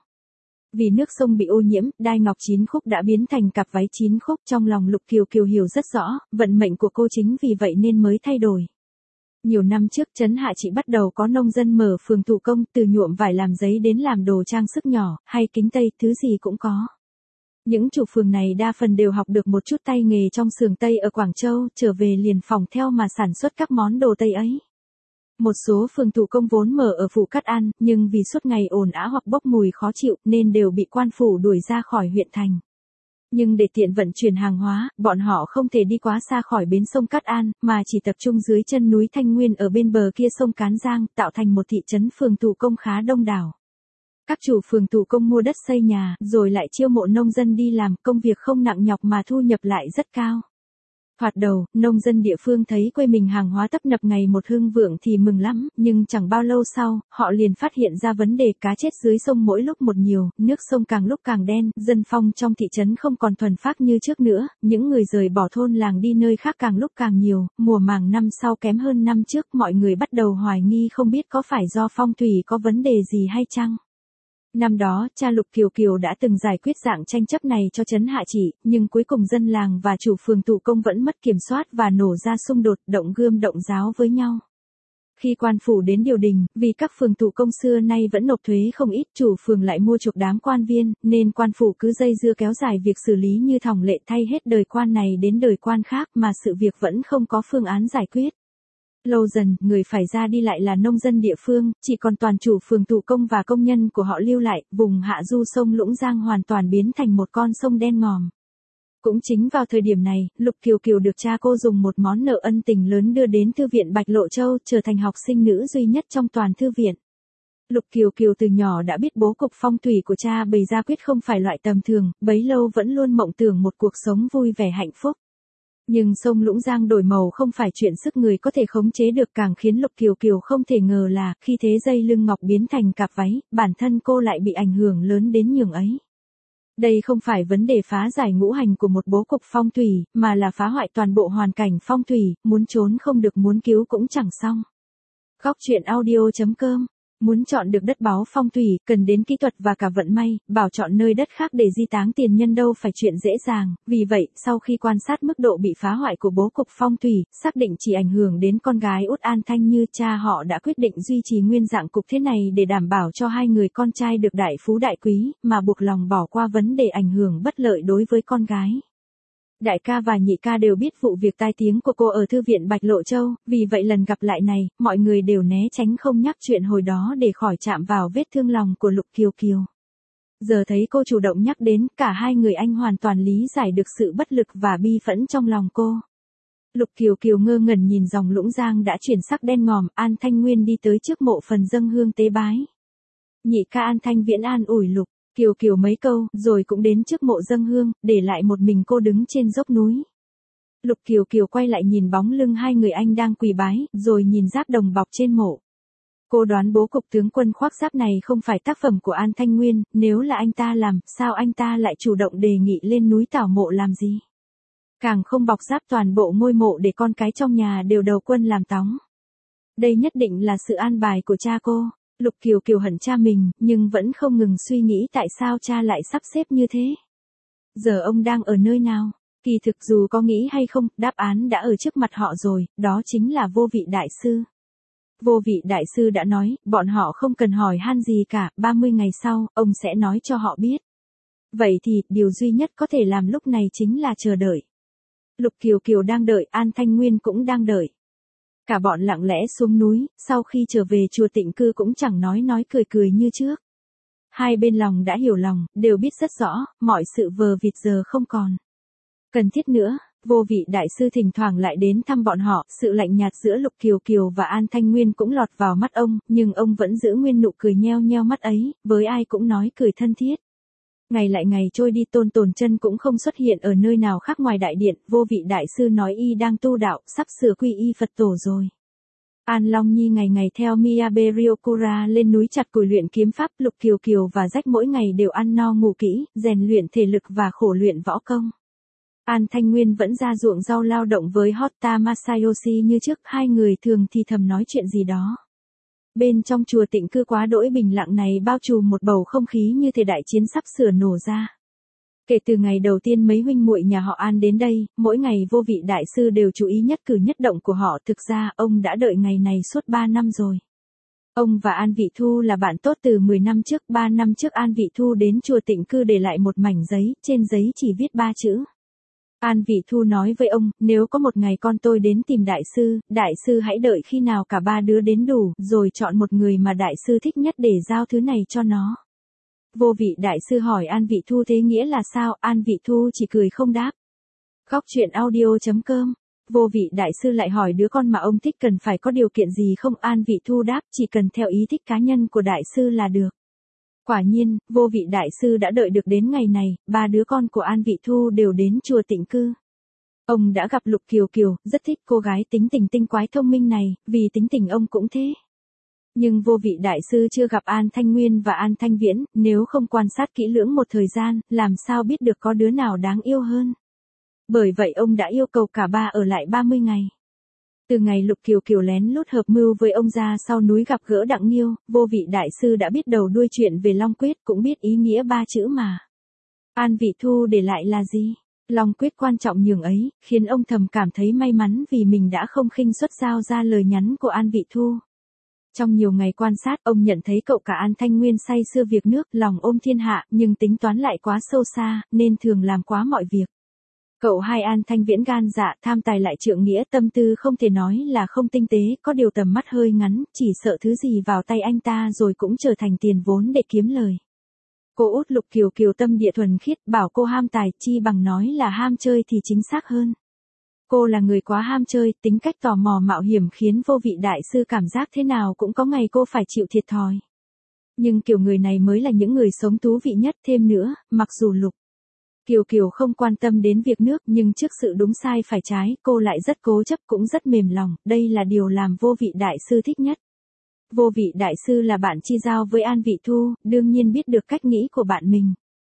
Vì nước sông bị ô nhiễm, đai ngọc chín khúc đã biến thành cặp váy chín khúc. Trong lòng Lục Kiều Kiều hiểu rất rõ, vận mệnh của cô chính vì vậy nên mới thay đổi. Nhiều năm trước trấn Hạ Trị bắt đầu có nông dân mở phường thủ công, từ nhuộm vải làm giấy đến làm đồ trang sức nhỏ, hay kính tây, thứ gì cũng có. Những chủ phường này đa phần đều học được một chút tay nghề trong xưởng tây ở Quảng Châu, trở về liền phỏng theo mà sản xuất các món đồ tây ấy. Một số phường thủ công vốn mở ở phủ Cát An, nhưng vì suốt ngày ồn ào hoặc bốc mùi khó chịu, nên đều bị quan phủ đuổi ra khỏi huyện thành. Nhưng để tiện vận chuyển hàng hóa, bọn họ không thể đi quá xa khỏi bến sông Cát An, mà chỉ tập trung dưới chân núi Thanh Nguyên ở bên bờ kia sông Cán Giang, tạo thành một thị trấn phường thủ công khá đông đảo. Các chủ phường thủ công mua đất xây nhà, rồi lại chiêu mộ nông dân đi làm, công việc không nặng nhọc mà thu nhập lại rất cao. Thoạt đầu, nông dân địa phương thấy quê mình hàng hóa tấp nập ngày một hưng vượng thì mừng lắm, nhưng chẳng bao lâu sau, họ liền phát hiện ra vấn đề cá chết dưới sông mỗi lúc một nhiều, nước sông càng lúc càng đen, dân phong trong thị trấn không còn thuần phác như trước nữa, những người rời bỏ thôn làng đi nơi khác càng lúc càng nhiều, mùa màng năm sau kém hơn năm trước, mọi người bắt đầu hoài nghi không biết có phải do phong thủy có vấn đề gì hay chăng. Năm đó, cha Lục Kiều Kiều đã từng giải quyết dạng tranh chấp này cho trấn Hạ Trị, nhưng cuối cùng dân làng và chủ phường thủ công vẫn mất kiểm soát và nổ ra xung đột, động gươm động giáo với nhau. Khi quan phủ đến điều đình, vì các phường thủ công xưa nay vẫn nộp thuế không ít, chủ phường lại mua chuộc đám quan viên, nên quan phủ cứ dây dưa kéo dài việc xử lý như thòng lệ thay hết đời quan này đến đời quan khác mà sự việc vẫn không có phương án giải quyết. Lâu dần, người phải ra đi lại là nông dân địa phương, chỉ còn toàn chủ phường thủ công và công nhân của họ lưu lại, vùng hạ du sông Lũng Giang hoàn toàn biến thành một con sông đen ngòm. Cũng chính vào thời điểm này, Lục Kiều Kiều được cha cô dùng một món nợ ân tình lớn đưa đến thư viện Bạch Lộ Châu, trở thành học sinh nữ duy nhất trong toàn thư viện. Lục Kiều Kiều từ nhỏ đã biết bố cục phong thủy của cha bày ra quyết không phải loại tầm thường, bấy lâu vẫn luôn mộng tưởng một cuộc sống vui vẻ hạnh phúc. Nhưng sông Lũng Giang đổi màu không phải chuyện sức người có thể khống chế được, càng khiến Lục Kiều Kiều không thể ngờ là, khi thế dây lưng ngọc biến thành cạp váy, bản thân cô lại bị ảnh hưởng lớn đến nhường ấy. Đây không phải vấn đề phá giải ngũ hành của một bố cục phong thủy, mà là phá hoại toàn bộ hoàn cảnh phong thủy, muốn trốn không được muốn cứu cũng chẳng xong. Góc truyện audio chấm com. Muốn chọn được đất báu phong thủy, cần đến kỹ thuật và cả vận may, bảo chọn nơi đất khác để di táng tiền nhân đâu phải chuyện dễ dàng, vì vậy, sau khi quan sát mức độ bị phá hoại của bố cục phong thủy, xác định chỉ ảnh hưởng đến con gái út An Thanh Như, cha họ đã quyết định duy trì nguyên dạng cục thế này để đảm bảo cho hai người con trai được đại phú đại quý, mà buộc lòng bỏ qua vấn đề ảnh hưởng bất lợi đối với con gái. Đại ca và nhị ca đều biết vụ việc tai tiếng của cô ở thư viện Bạch Lộ Châu, vì vậy lần gặp lại này, mọi người đều né tránh không nhắc chuyện hồi đó để khỏi chạm vào vết thương lòng của Lục Kiều Kiều. Giờ thấy cô chủ động nhắc đến, cả hai người anh hoàn toàn lý giải được sự bất lực và bi phẫn trong lòng cô. Lục Kiều Kiều ngơ ngẩn nhìn dòng Lũng Giang đã chuyển sắc đen ngòm, An Thanh Nguyên đi tới trước mộ phần dâng hương tế bái. Nhị ca An Thanh Viễn an ủi Lục Kiều Kiều mấy câu, rồi cũng đến trước mộ dâng hương, để lại một mình cô đứng trên dốc núi. Lục Kiều Kiều quay lại nhìn bóng lưng hai người anh đang quỳ bái, rồi nhìn giáp đồng bọc trên mộ. Cô đoán bố cục tướng quân khoác giáp này không phải tác phẩm của An Thanh Nguyên, nếu là anh ta làm, sao anh ta lại chủ động đề nghị lên núi tảo mộ làm gì? Càng không bọc giáp toàn bộ ngôi mộ để con cái trong nhà đều đầu quân làm tóng. Đây nhất định là sự an bài của cha cô. Lục Kiều Kiều hận cha mình, nhưng vẫn không ngừng suy nghĩ tại sao cha lại sắp xếp như thế. Giờ ông đang ở nơi nào? Kỳ thực dù có nghĩ hay không, đáp án đã ở trước mặt họ rồi, đó chính là Vô Vị Đại Sư. Vô Vị Đại Sư đã nói, bọn họ không cần hỏi han gì cả, ba mươi ngày sau, ông sẽ nói cho họ biết. Vậy thì, điều duy nhất có thể làm lúc này chính là chờ đợi. Lục Kiều Kiều đang đợi, An Thanh Nguyên cũng đang đợi. Cả bọn lặng lẽ xuống núi, sau khi trở về chùa Tịnh Cư cũng chẳng nói nói cười cười như trước. Hai bên lòng đã hiểu lòng, đều biết rất rõ, mọi sự vờ vịt giờ không còn cần thiết nữa. Vô Vị Đại Sư thỉnh thoảng lại đến thăm bọn họ, sự lạnh nhạt giữa Lục Kiều Kiều và An Thanh Nguyên cũng lọt vào mắt ông, nhưng ông vẫn giữ nguyên nụ cười nheo nheo mắt ấy, với ai cũng nói cười thân thiết. Ngày lại ngày trôi đi, Tôn Tồn Chân cũng không xuất hiện ở nơi nào khác ngoài đại điện, Vô Vị Đại Sư nói y đang tu đạo, sắp sửa quy y Phật tổ rồi. An Long Nhi ngày ngày theo Miyabe Ryokura lên núi chặt củi luyện kiếm pháp, Lục Kiều Kiều và Rách mỗi ngày đều ăn no ngủ kỹ, rèn luyện thể lực và khổ luyện võ công. An Thanh Nguyên vẫn ra ruộng rau lao động với Hotta Masayoshi như trước, hai người thường thì thầm nói chuyện gì đó. Bên trong chùa Tịnh Cư quá đỗi bình lặng này bao trùm một bầu không khí như thể đại chiến sắp sửa nổ ra. Kể từ ngày đầu tiên mấy huynh muội nhà họ An đến đây, mỗi ngày Vô Vị Đại Sư đều chú ý nhất cử nhất động của họ, thực ra ông đã đợi ngày này suốt ba năm rồi. Ông và An Vị Thu là bạn tốt từ mười năm trước, ba năm trước An Vị Thu đến chùa Tịnh Cư để lại một mảnh giấy, trên giấy chỉ viết ba chữ. An Vị Thu nói với ông, nếu có một ngày con tôi đến tìm đại sư, đại sư hãy đợi khi nào cả ba đứa đến đủ, rồi chọn một người mà đại sư thích nhất để giao thứ này cho nó. Vô Vị Đại Sư hỏi An Vị Thu thế nghĩa là sao, An Vị Thu chỉ cười không đáp. Góc truyện audio chấm com. Vô Vị Đại Sư lại hỏi đứa con mà ông thích cần phải có điều kiện gì không, An Vị Thu đáp chỉ cần theo ý thích cá nhân của đại sư là được. Quả nhiên, Vô Vị Đại Sư đã đợi được đến ngày này, ba đứa con của An Vị Thu đều đến chùa Tịnh Cư. Ông đã gặp Lục Kiều Kiều, rất thích cô gái tính tình tinh quái thông minh này, vì tính tình ông cũng thế. Nhưng Vô Vị Đại Sư chưa gặp An Thanh Nguyên và An Thanh Viễn, nếu không quan sát kỹ lưỡng một thời gian, làm sao biết được có đứa nào đáng yêu hơn. Bởi vậy ông đã yêu cầu cả ba ở lại ba mươi ngày. Từ ngày Lục Kiều Kiều lén lút hợp mưu với ông ra sau núi gặp gỡ Đặng Nghiêu, Vô Vị Đại Sư đã biết đầu đuôi chuyện về Long Quyết, cũng biết ý nghĩa ba chữ mà An Vị Thu để lại là gì. Long Quyết quan trọng nhường ấy, khiến ông thầm cảm thấy may mắn vì mình đã không khinh suất giao ra lời nhắn của An Vị Thu. Trong nhiều ngày quan sát, ông nhận thấy cậu cả An Thanh Nguyên say sưa việc nước, lòng ôm thiên hạ, nhưng tính toán lại quá sâu xa, nên thường làm quá mọi việc. Cậu hai An Thanh Viễn gan dạ, tham tài lại trượng nghĩa, tâm tư không thể nói là không tinh tế, có điều tầm mắt hơi ngắn, chỉ sợ thứ gì vào tay anh ta rồi cũng trở thành tiền vốn để kiếm lời. Cô út Lục Kiều Kiều tâm địa thuần khiết, bảo cô ham tài, chi bằng nói là ham chơi thì chính xác hơn. Cô là người quá ham chơi, tính cách tò mò mạo hiểm khiến Vô Vị Đại Sư cảm giác thế nào cũng có ngày cô phải chịu thiệt thòi. Nhưng kiểu người này mới là những người sống thú vị nhất, thêm nữa, mặc dù Lục Kiều Kiều không quan tâm đến việc nước, nhưng trước sự đúng sai phải trái, cô lại rất cố chấp cũng rất mềm lòng, đây là điều làm Vô Vị Đại Sư thích nhất. Vô Vị Đại Sư là bạn chi giao với An Vị Thu, đương nhiên biết được cách nghĩ của bạn mình.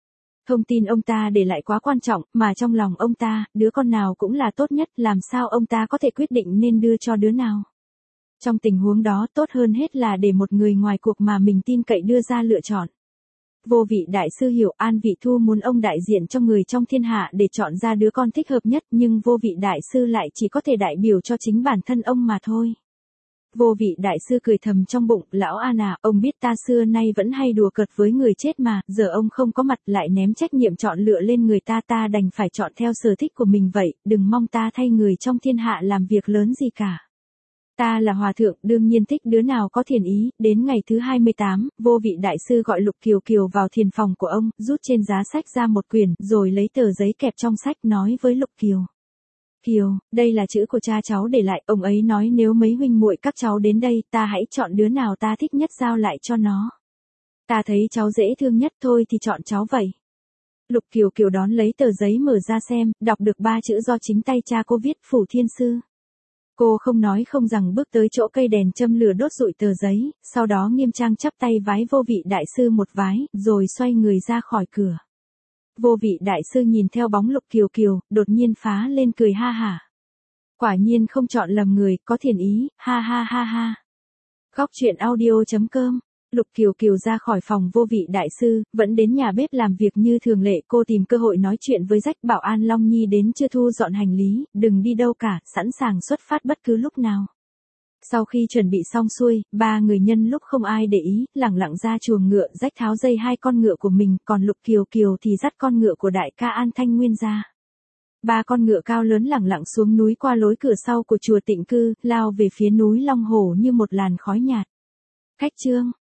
Thông tin ông ta để lại quá quan trọng, mà trong lòng ông ta, đứa con nào cũng là tốt nhất, làm sao ông ta có thể quyết định nên đưa cho đứa nào. Trong tình huống đó tốt hơn hết là để một người ngoài cuộc mà mình tin cậy đưa ra lựa chọn. Vô Vị đại sư hiểu An Vị Thu muốn ông đại diện cho người trong thiên hạ để chọn ra đứa con thích hợp nhất, nhưng Vô Vị đại sư lại chỉ có thể đại biểu cho chính bản thân ông mà thôi. Vô Vị đại sư cười thầm trong bụng, lão An à, ông biết ta xưa nay vẫn hay đùa cợt với người chết mà, giờ ông không có mặt lại ném trách nhiệm chọn lựa lên người ta, ta đành phải chọn theo sở thích của mình vậy, đừng mong ta thay người trong thiên hạ làm việc lớn gì cả. Ta là hòa thượng, đương nhiên thích đứa nào có thiện ý. Đến ngày thứ hai mươi tám, Vô Vị đại sư gọi Lục Kiều Kiều vào thiền phòng của ông, rút trên giá sách ra một quyển, rồi lấy tờ giấy kẹp trong sách nói với Lục Kiều. Kiều, đây là chữ của cha cháu để lại, ông ấy nói nếu mấy huynh muội các cháu đến đây, ta hãy chọn đứa nào ta thích nhất giao lại cho nó. Ta thấy cháu dễ thương nhất, thôi thì chọn cháu vậy. Lục Kiều Kiều đón lấy tờ giấy mở ra xem, đọc được ba chữ do chính tay cha cô viết, Phủ Thiên Sư. Cô không nói không rằng bước tới chỗ cây đèn châm lửa đốt rụi tờ giấy, sau đó nghiêm trang chắp tay vái Vô Vị đại sư một vái, rồi xoay người ra khỏi cửa. Vô Vị đại sư nhìn theo bóng Lục Kiều Kiều, đột nhiên phá lên cười ha hả. Quả nhiên không chọn lầm người, có thiện ý, ha ha ha ha. Góc truyện audio chấm com. Lục Kiều Kiều ra khỏi phòng Vô Vị đại sư, vẫn đến nhà bếp làm việc như thường lệ, cô tìm cơ hội nói chuyện với Rách, bảo An Long Nhi đến chưa thu dọn hành lý, đừng đi đâu cả, sẵn sàng xuất phát bất cứ lúc nào. Sau khi chuẩn bị xong xuôi, ba người nhân lúc không ai để ý, lẳng lặng ra chuồng ngựa, Rách tháo dây hai con ngựa của mình, còn Lục Kiều Kiều thì dắt con ngựa của đại ca An Thanh Nguyên ra. Ba con ngựa cao lớn lẳng lặng xuống núi qua lối cửa sau của chùa Tịnh Cư, lao về phía núi Long Hồ như một làn khói nhạt. Khách trương,